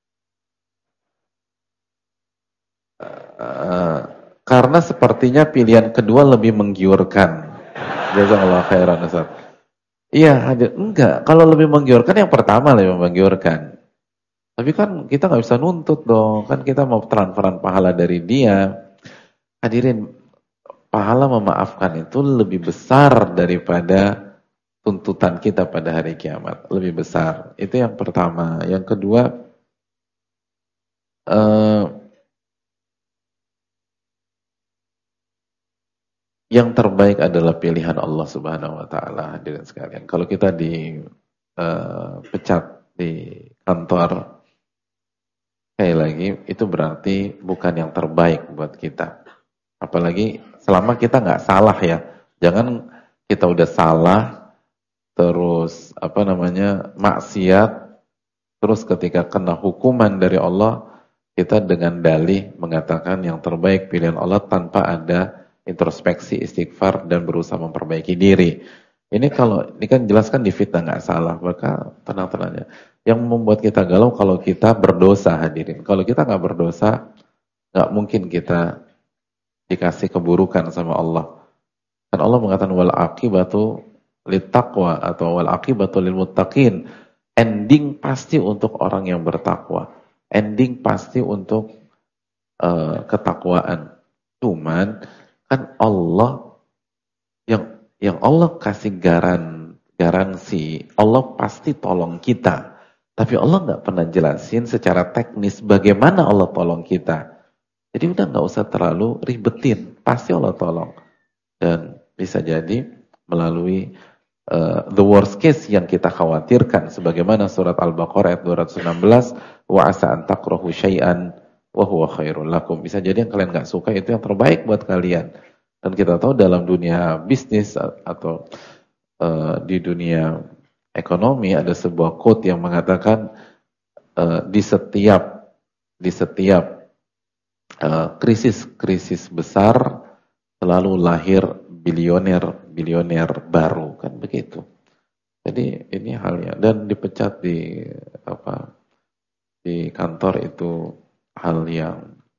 Karena sepertinya pilihan kedua lebih menggiurkan. Jazakallahu khairan Ustaz. Iya, hadir. Enggak, kalau lebih menggiurkan yang pertama lebih menggiurkan. Tapi kan kita nggak bisa nuntut dong, kan kita mau transferan pahala dari dia. Hadirin, pahala memaafkan itu lebih besar daripada tuntutan kita pada hari kiamat, lebih besar. Itu yang pertama. Yang kedua, yang terbaik adalah pilihan Allah Subhanahu wa taala, hadirin sekalian. Kalau kita dipecat di kantor, sekali lagi itu berarti bukan yang terbaik buat kita. Apalagi selama kita nggak salah ya. Jangan kita udah salah terus maksiat, terus ketika kena hukuman dari Allah kita dengan dalih mengatakan yang terbaik pilihan Allah tanpa ada introspeksi, istighfar dan berusaha memperbaiki diri. Ini kan jelaskan di fitnah nggak salah, maka tenang-tenang aja. Yang membuat kita galau kalau kita berdosa, hadirin. Kalau kita nggak berdosa, nggak mungkin kita dikasih keburukan sama Allah. Dan Allah mengatakan wal aqibatu littaqwa atau wal aqibatu lil muttaqin. Ending pasti untuk orang yang bertakwa. Ending pasti untuk ketakwaan. Cuman kan Allah yang Allah kasih garansi, Allah pasti tolong kita. Tapi Allah nggak pernah jelasin secara teknis bagaimana Allah tolong kita. Jadi udah nggak usah terlalu ribetin, pasti Allah tolong. Dan bisa jadi melalui the worst case yang kita khawatirkan, sebagaimana surat Al-Baqarah ayat 216, wa asa an takrahu syai'an wa huwa khairul lakum. Bisa jadi yang kalian nggak suka itu yang terbaik buat kalian. Dan kita tahu dalam dunia bisnis atau di dunia ekonomi ada sebuah quote yang mengatakan di setiap krisis besar selalu lahir bilioner baru, kan begitu. Jadi ini halnya, dan dipecat di kantor itu hal yang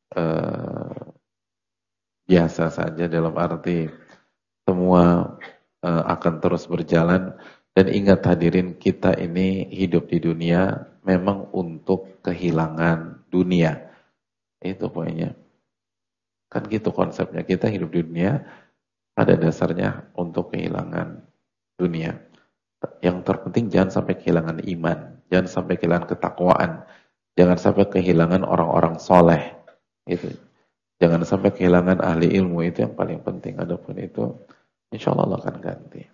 biasa saja, dalam arti semua akan terus berjalan. Dan ingat hadirin, kita ini hidup di dunia memang untuk kehilangan dunia. Itu poinnya. Kan gitu konsepnya, kita hidup di dunia pada dasarnya untuk kehilangan dunia. Yang terpenting jangan sampai kehilangan iman, jangan sampai kehilangan ketakwaan, jangan sampai kehilangan orang-orang soleh. Itu. Jangan sampai kehilangan ahli ilmu, itu yang paling penting. Adapun itu, insya Allah akan ganti.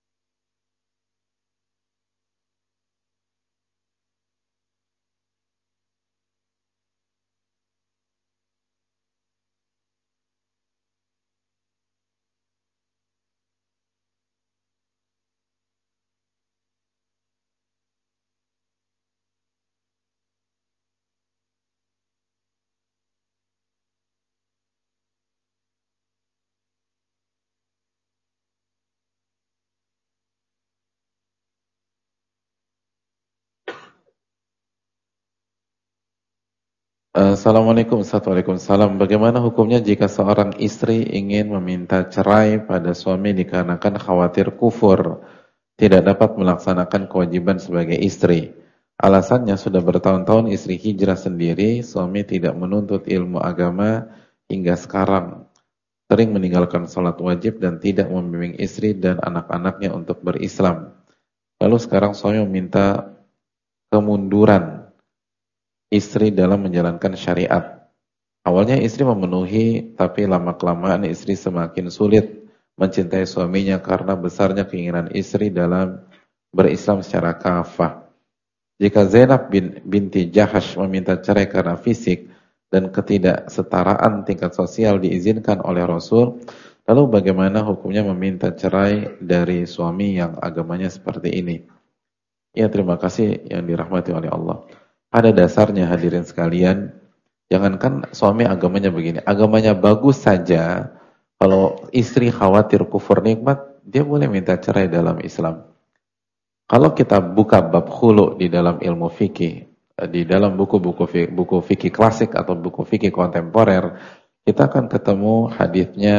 Assalamualaikum, Waalaikumsalam. Bagaimana hukumnya jika seorang istri ingin meminta cerai pada suami dikarenakan khawatir kufur, tidak dapat melaksanakan kewajiban sebagai istri? Alasannya sudah bertahun-tahun istri hijrah sendiri, suami tidak menuntut ilmu agama hingga sekarang. Sering meninggalkan sholat wajib dan tidak membimbing istri dan anak-anaknya untuk berislam. Lalu sekarang suami meminta kemunduran istri dalam menjalankan syariat. Awalnya istri memenuhi, tapi lama-kelamaan istri semakin sulit mencintai suaminya karena besarnya keinginan istri dalam berislam secara kafah. Jika Zainab binti Jahash meminta cerai karena fisik dan ketidaksetaraan tingkat sosial diizinkan oleh Rasul, lalu bagaimana hukumnya meminta cerai dari suami yang agamanya seperti ini? Ya, terima kasih yang dirahmati oleh Allah. Pada dasarnya hadirin sekalian, jangankan suami agamanya begini, agamanya bagus saja, kalau istri khawatir kufur nikmat, dia boleh minta cerai dalam Islam. Kalau kita buka bab khulu di dalam ilmu fikih, di dalam buku fikih klasik atau buku fikih kontemporer, kita akan ketemu hadisnya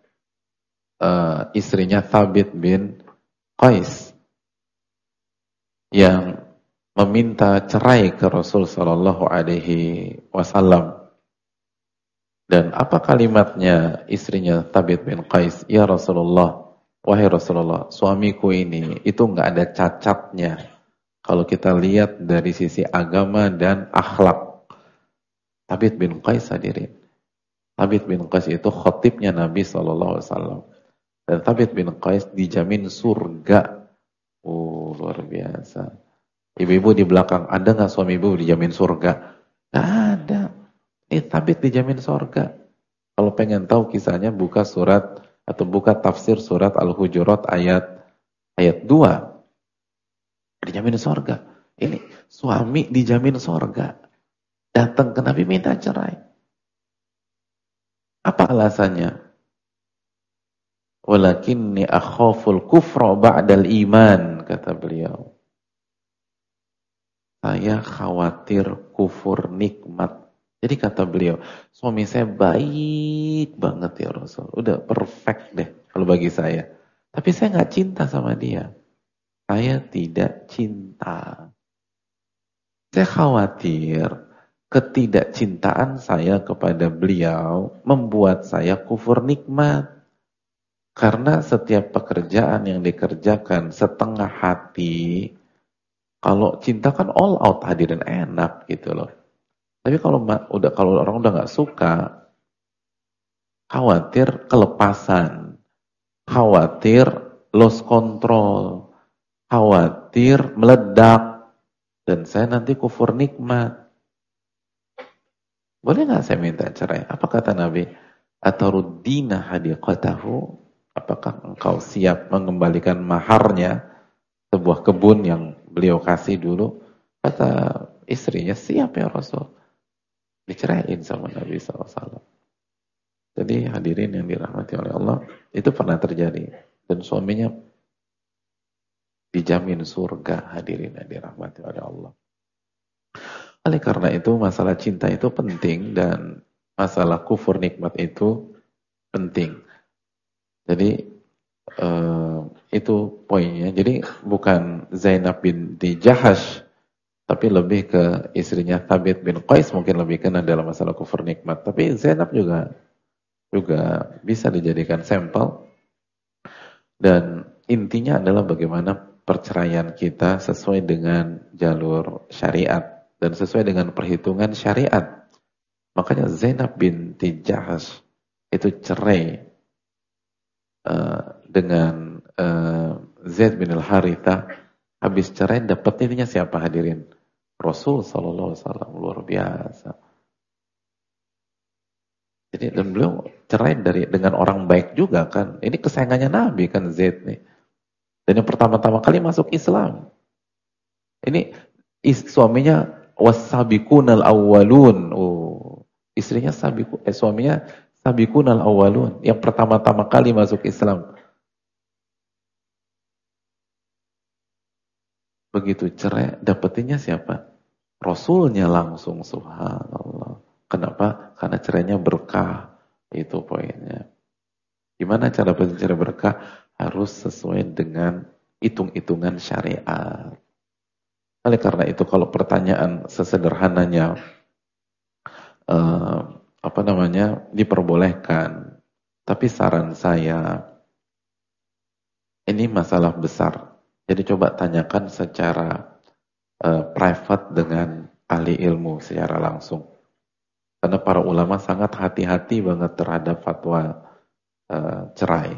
istrinya Thabit bin Qais yang meminta cerai ke Rasul Sallallahu Alaihi Wasallam. Dan apa kalimatnya istrinya Thabit bin Qais? Ya Rasulullah, wahai Rasulullah, suamiku ini itu nggak ada cacatnya. Kalau kita lihat dari sisi agama dan akhlak. Thabit bin Qais hadirin. Thabit bin Qais itu khotibnya Nabi Sallallahu Alaihi Wasallam. Dan Thabit bin Qais dijamin surga. Luar biasa. Ibu-ibu di belakang, ada nggak suami ibu dijamin surga? Nggak ada. Ini Thabit dijamin surga. Kalau pengen tahu kisahnya, buka surat atau buka tafsir surat Al-Hujurat ayat 2. Dijamin surga. Ini suami dijamin surga. Datang ke Nabi minta cerai. Apa alasannya? Walakinni akhaful kufra ba'dal iman, kata beliau. Saya khawatir kufur nikmat. Jadi kata beliau, suami saya baik banget ya Rasul. Udah perfect deh kalau bagi saya. Tapi saya nggak cinta sama dia. Saya tidak cinta. Saya khawatir ketidakcintaan saya kepada beliau membuat saya kufur nikmat. Karena setiap pekerjaan yang dikerjakan setengah hati, Kalau cinta kan all out, hadirin, enak gitu loh. Tapi kalau orang udah nggak suka, khawatir kelepasan, khawatir lost control, khawatir meledak, dan saya nanti kufur nikmat. Boleh nggak saya minta cerai? Apa kata Nabi? Ataruddina hadiqatahu? Apakah engkau siap mengembalikan maharnya, sebuah kebun yang beliau kasih dulu? Kata istrinya, siap ya Rasul. Diceraiin sama Nabi SAW. Jadi hadirin yang dirahmati oleh Allah, itu pernah terjadi. Dan suaminya dijamin surga, hadirin yang dirahmati oleh Allah. Oleh karena itu masalah cinta itu penting dan masalah kufur nikmat itu penting. Jadi itu poinnya. Jadi bukan Zainab binti Jahash, tapi lebih ke istrinya Thabit bin Qais, mungkin lebih kena dalam masalah kufur nikmat. Tapi Zainab juga bisa dijadikan sampel. Dan intinya adalah bagaimana perceraian kita sesuai dengan jalur syariat dan sesuai dengan perhitungan syariat. Makanya Zainab binti Jahash itu cerai dengan Zaid bin al-Harithah. Habis cerai dapetinnya siapa, hadirin? Rasul sallallahu alaihi wasallam. Luar biasa. Jadi dan beliau cerai dengan orang baik juga kan. Ini kesayangannya Nabi kan, Zaid nih. Dan yang pertama-tama kali masuk Islam. Ini suaminya was-sabiqunal awwalun. Oh, istrinya suaminya sabiqunal awwalun, yang pertama-tama kali masuk Islam. Begitu cerai, dapetinnya siapa? Rasulnya langsung, subhanallah. Kenapa? Karena cerainya berkah. Itu poinnya. Gimana cara cerai berkah? Harus sesuai dengan hitung-hitungan syariat. Oleh karena itu, kalau pertanyaan sesederhananya diperbolehkan, tapi saran saya, ini masalah besar. Jadi coba tanyakan secara private dengan ahli ilmu secara langsung. Karena para ulama sangat hati-hati banget terhadap fatwa cerai.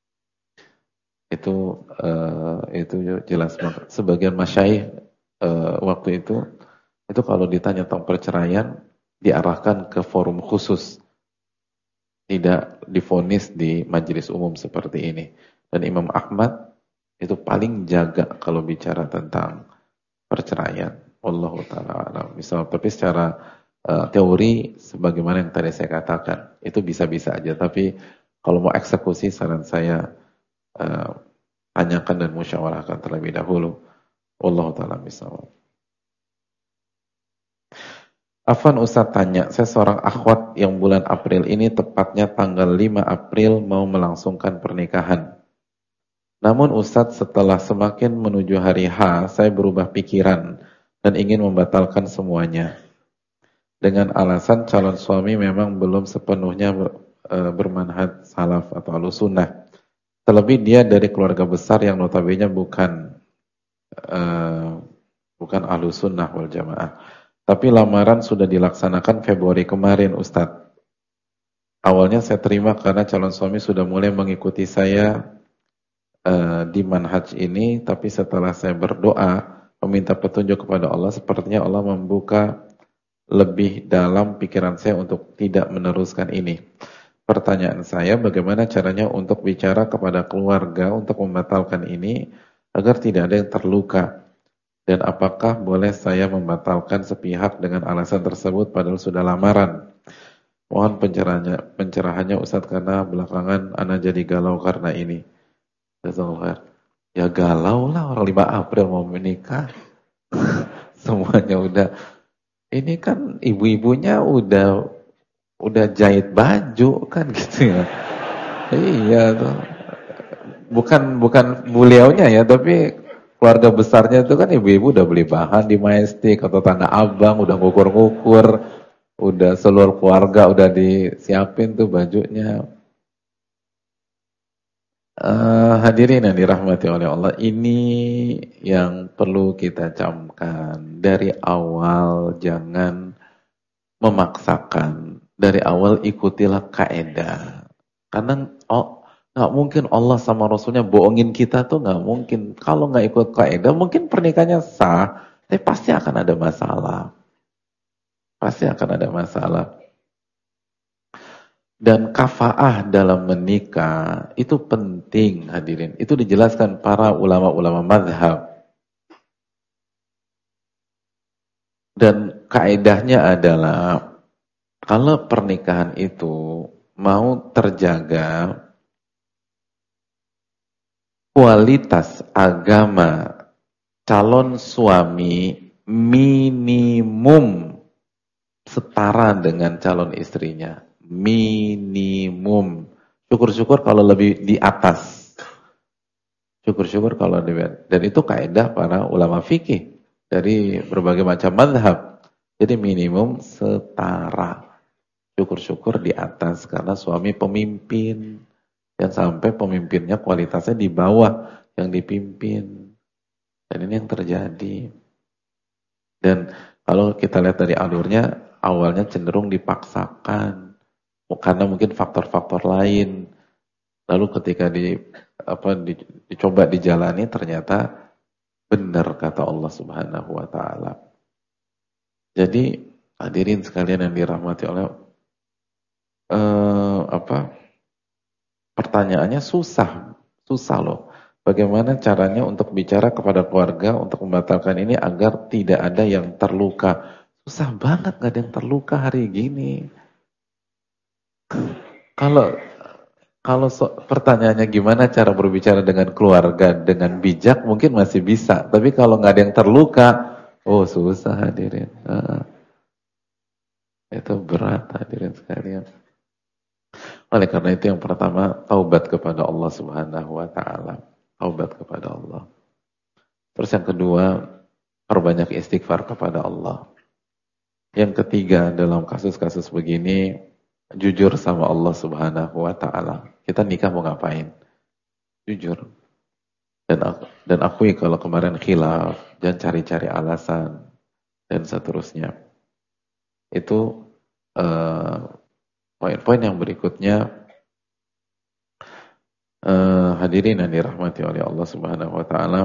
Itu jelas banget. Sebagian masyaikh waktu itu kalau ditanya tentang perceraian diarahkan ke forum khusus, tidak divonis di majelis umum seperti ini. Dan Imam Ahmad itu paling jaga kalau bicara tentang perceraian. Wallahu ta'ala alam. Misal, tapi secara teori sebagaimana yang tadi saya katakan, itu bisa-bisa aja. Tapi kalau mau eksekusi, saran saya tanyakan dan musyawarahkan terlebih dahulu. Wallahu ta'ala misal. Afwan Ustaz tanya, saya seorang akhwat yang bulan April ini, tepatnya tanggal 5 April mau melangsungkan pernikahan. Namun Ustaz, setelah semakin menuju hari H, saya berubah pikiran dan ingin membatalkan semuanya. Dengan alasan calon suami memang belum sepenuhnya bermanhaj salaf atau ahlus-sunnah. Terlebih dia dari keluarga besar yang notabene bukan ahlus-sunnah wal jamaah. Tapi lamaran sudah dilaksanakan Februari kemarin, Ustadz. Awalnya saya terima karena calon suami sudah mulai mengikuti saya di manhaj ini, tapi setelah saya berdoa, meminta petunjuk kepada Allah, sepertinya Allah membuka lebih dalam pikiran saya untuk tidak meneruskan ini. Pertanyaan saya, bagaimana caranya untuk bicara kepada keluarga untuk membatalkan ini, agar tidak ada yang terluka? Dan apakah boleh saya membatalkan sepihak dengan alasan tersebut padahal sudah lamaran? Mohon pencerahannya Ustadz, karena belakangan ana jadi galau karena ini. Ya galau lah, orang 5 April mau menikah. Semuanya udah. Ini kan ibu-ibunya udah jahit baju kan gitu ya. Iya tuh. Bukan beliaunya ya, tapi keluarga besarnya itu kan ibu-ibu udah beli bahan di Majestic atau Tanah Abang, udah ngukur-ngukur, udah seluruh keluarga udah disiapin tuh bajunya. hadirin yang dirahmati oleh Allah, ini yang perlu kita camkan. Dari awal jangan memaksakan. Dari awal ikutilah kaedah. Karena nggak mungkin Allah sama Rasulnya bohongin kita tuh nggak mungkin. Kalau nggak ikut kaedah, mungkin pernikahannya sah, tapi pasti akan ada masalah. Pasti akan ada masalah. Dan kafaah dalam menikah itu penting hadirin. Itu dijelaskan para ulama-ulama madhab. Dan kaedahnya adalah kalau pernikahan itu mau terjaga kualitas agama calon suami minimum setara dengan calon istrinya. Minimum. Syukur-syukur kalau lebih di atas. Syukur-syukur kalau lebih. Dan itu kaidah para ulama fikih dari berbagai macam mazhab. Jadi minimum setara. Syukur-syukur di atas karena suami pemimpin. Dan sampai pemimpinnya kualitasnya di bawah yang dipimpin. Dan ini yang terjadi. Dan kalau kita lihat dari alurnya, awalnya cenderung dipaksakan. Karena mungkin faktor-faktor lain. Lalu ketika dicoba dijalani ternyata benar kata Allah Subhanahu wa taala. Jadi hadirin sekalian yang dirahmati oleh pertanyaannya susah loh. Bagaimana caranya untuk bicara kepada keluarga untuk membatalkan ini agar tidak ada yang terluka? Susah banget, gak ada yang terluka hari gini. Kalau pertanyaannya gimana cara berbicara dengan keluarga dengan bijak mungkin masih bisa. Tapi kalau nggak ada yang terluka, oh susah hadirin. Itu berat hadirin sekalian. Oleh karena itu yang pertama taubat kepada Allah Subhanahu wa taala. Taubat kepada Allah. Terus yang kedua, perbanyak istighfar kepada Allah. Yang ketiga dalam kasus-kasus begini, jujur sama Allah Subhanahu wa taala. Kita nikah mau ngapain? Jujur. Dan akui kalau kemarin khilaf, jangan cari-cari alasan dan seterusnya. Itu poin-poin yang berikutnya, hadirin yang dirahmati oleh Allah Subhanahu wa taala,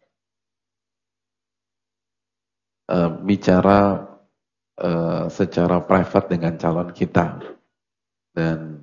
bicara secara private dengan calon kita. Dan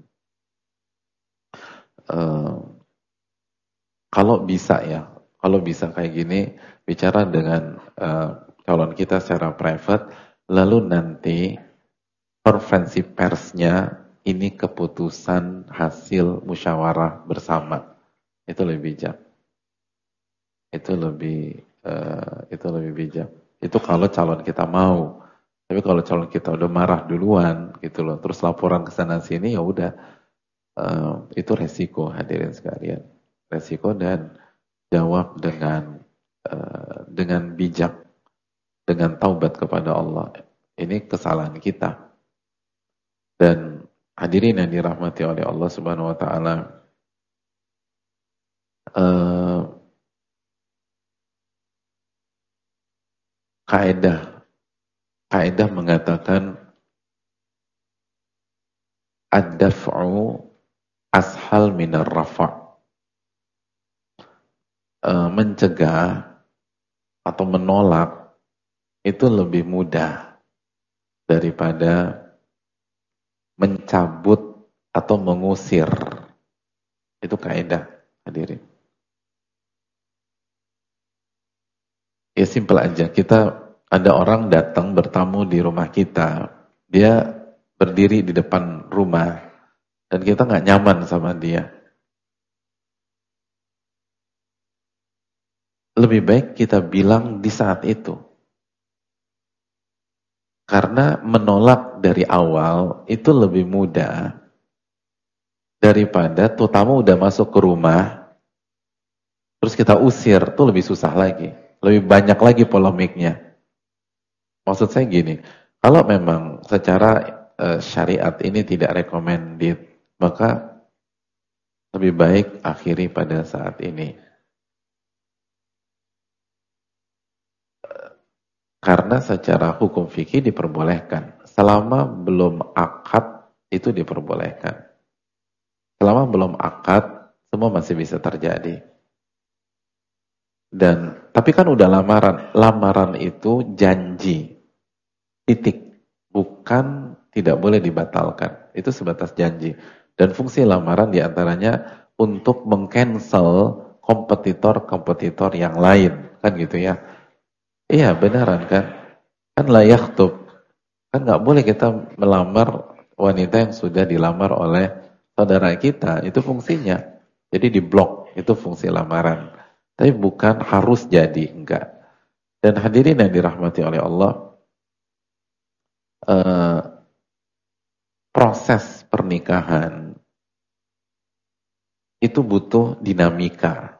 kalau bisa kayak gini, bicara dengan calon kita secara private, lalu nanti konferensi persnya ini keputusan hasil musyawarah bersama. Itu lebih bijak. Itu lebih bijak. Itu kalau calon kita mau. Tapi kalau calon kita udah marah duluan gitu loh, terus laporan ke sana sini, ya udah, itu resiko hadirin sekalian. Resiko, dan jawab dengan bijak, dengan taubat kepada Allah. Ini kesalahan kita. Dan hadirin yang dirahmati oleh Allah Subhanahu wa taala, kaidah mengatakan ad-daf'u ashal minar rafa'. Mencegah atau menolak itu lebih mudah daripada mencabut atau mengusir. Itu kaidah hadirin. Ya simpel aja, ada orang datang bertamu di rumah kita, dia berdiri di depan rumah dan kita nggak nyaman sama dia. Lebih baik kita bilang di saat itu. Karena menolak dari awal itu lebih mudah daripada tuh tamu udah masuk ke rumah terus kita usir, tuh lebih susah lagi. Lebih banyak lagi polemiknya. Maksud saya gini, kalau memang secara syariat ini tidak recommended, maka lebih baik akhiri pada saat ini. Karena secara hukum fikih diperbolehkan. Selama belum akad itu diperbolehkan. Selama belum akad semua masih bisa terjadi. Tapi kan udah lamaran. Lamaran itu janji. Titik. Bukan tidak boleh dibatalkan. Itu sebatas janji. Dan fungsi lamaran diantaranya untuk meng-cancel kompetitor-kompetitor yang lain. Kan gitu ya. Iya beneran kan. Kan la yakhtub. Kan nggak boleh kita melamar wanita yang sudah dilamar oleh saudara kita. Itu fungsinya. Jadi diblok. Itu fungsi lamaran. Tapi bukan harus jadi. Enggak. Dan hadirin yang dirahmati oleh Allah. Proses pernikahan itu butuh dinamika.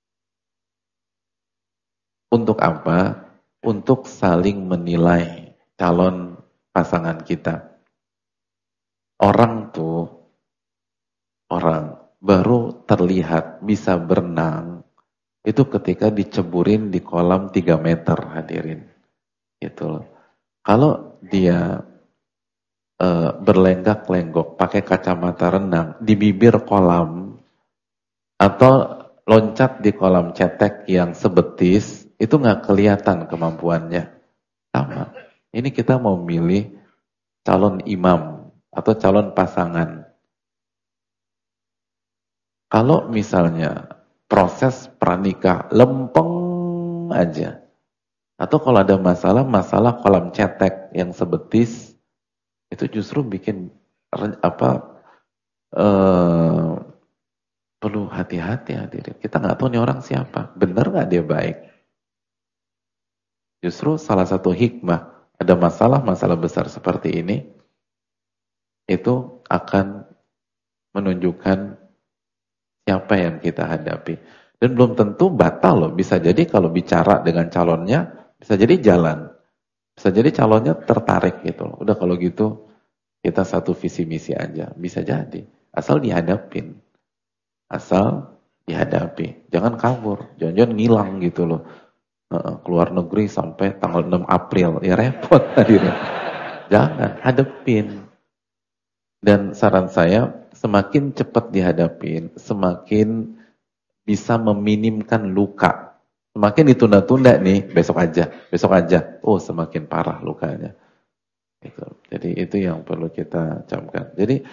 Untuk apa? Untuk saling menilai calon pasangan kita. Orang baru terlihat bisa berenang itu ketika diceburin di kolam 3 meter, hadirin. Gitu loh. Kalau dia berlenggak-lenggok pakai kacamata renang di bibir kolam atau loncat di kolam cetek yang sebetis, itu nggak kelihatan kemampuannya. Sama. Ini kita mau milih calon imam atau calon pasangan. Kalau misalnya proses pranikah lempeng aja, atau kalau ada masalah kolam cetek yang sebetis, itu justru bikin perlu hati-hati hadirin. Kita nggak tahu nih orang siapa, benar nggak dia baik. Justru salah satu hikmah ada masalah besar seperti ini, itu akan menunjukkan siapa yang kita hadapi. Dan belum tentu batal loh. Bisa jadi kalau bicara dengan calonnya, bisa jadi jalan. Bisa jadi calonnya tertarik gitu loh. Udah kalau gitu, kita satu visi misi aja. Bisa jadi. Asal dihadapin. Asal dihadapi. Jangan kabur. Jangan-jangan ngilang gitu loh. Keluar negeri sampai tanggal 6 April. Ya repot hadirnya. Jangan, hadapin. Dan saran saya, semakin cepat dihadapin, semakin bisa meminimkan luka. Semakin ditunda-tunda nih, besok aja. Oh, semakin parah lukanya. Jadi itu yang perlu kita camkan. Jadi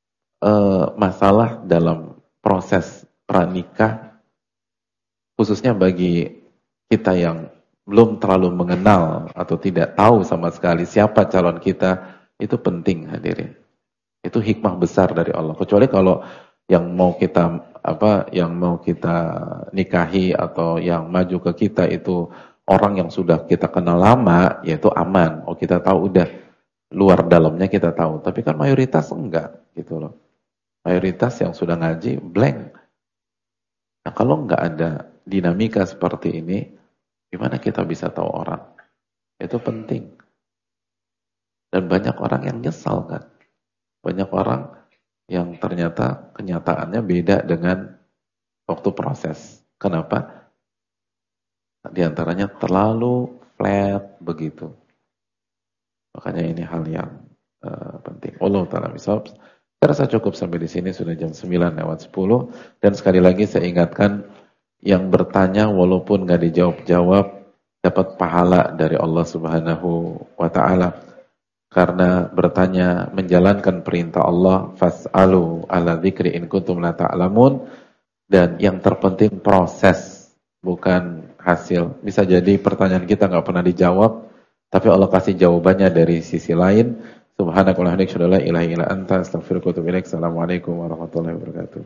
masalah dalam proses pranikah, khususnya bagi kita yang belum terlalu mengenal atau tidak tahu sama sekali siapa calon kita, itu penting hadirin. Itu hikmah besar dari Allah. Kecuali kalau yang mau kita nikahi atau yang maju ke kita itu orang yang sudah kita kenal lama, yaitu aman. Oh, kita tahu udah luar dalamnya kita tahu. Tapi kan mayoritas enggak gitu loh. Mayoritas yang sudah ngaji blank. Nah, kalau enggak ada dinamika seperti ini, gimana kita bisa tahu orang? Itu penting. Dan banyak orang yang nyesal kan. Banyak orang yang ternyata kenyataannya beda dengan waktu proses. Kenapa? Di antaranya terlalu flat begitu. Makanya ini hal yang penting. Allah Ta'ala misal. Saya rasa cukup sampai di sini, sudah jam 9:10. Dan sekali lagi saya ingatkan, yang bertanya walaupun nggak dijawab-jawab dapat pahala dari Allah Subhanahu wa Ta'ala. Karena bertanya menjalankan perintah Allah, fas'alu ala dzikri in kuntum la ta'lamun. Dan yang terpenting proses, bukan hasil. Bisa jadi pertanyaan kita nggak pernah dijawab, tapi Allah kasih jawabannya dari sisi lain. Subhanakallahumma wa bihamdika, asyhadu an la ilaha illa anta, astaghfiruka wa atubu ilaik. Assalamualaikum warahmatullahi wabarakatuh.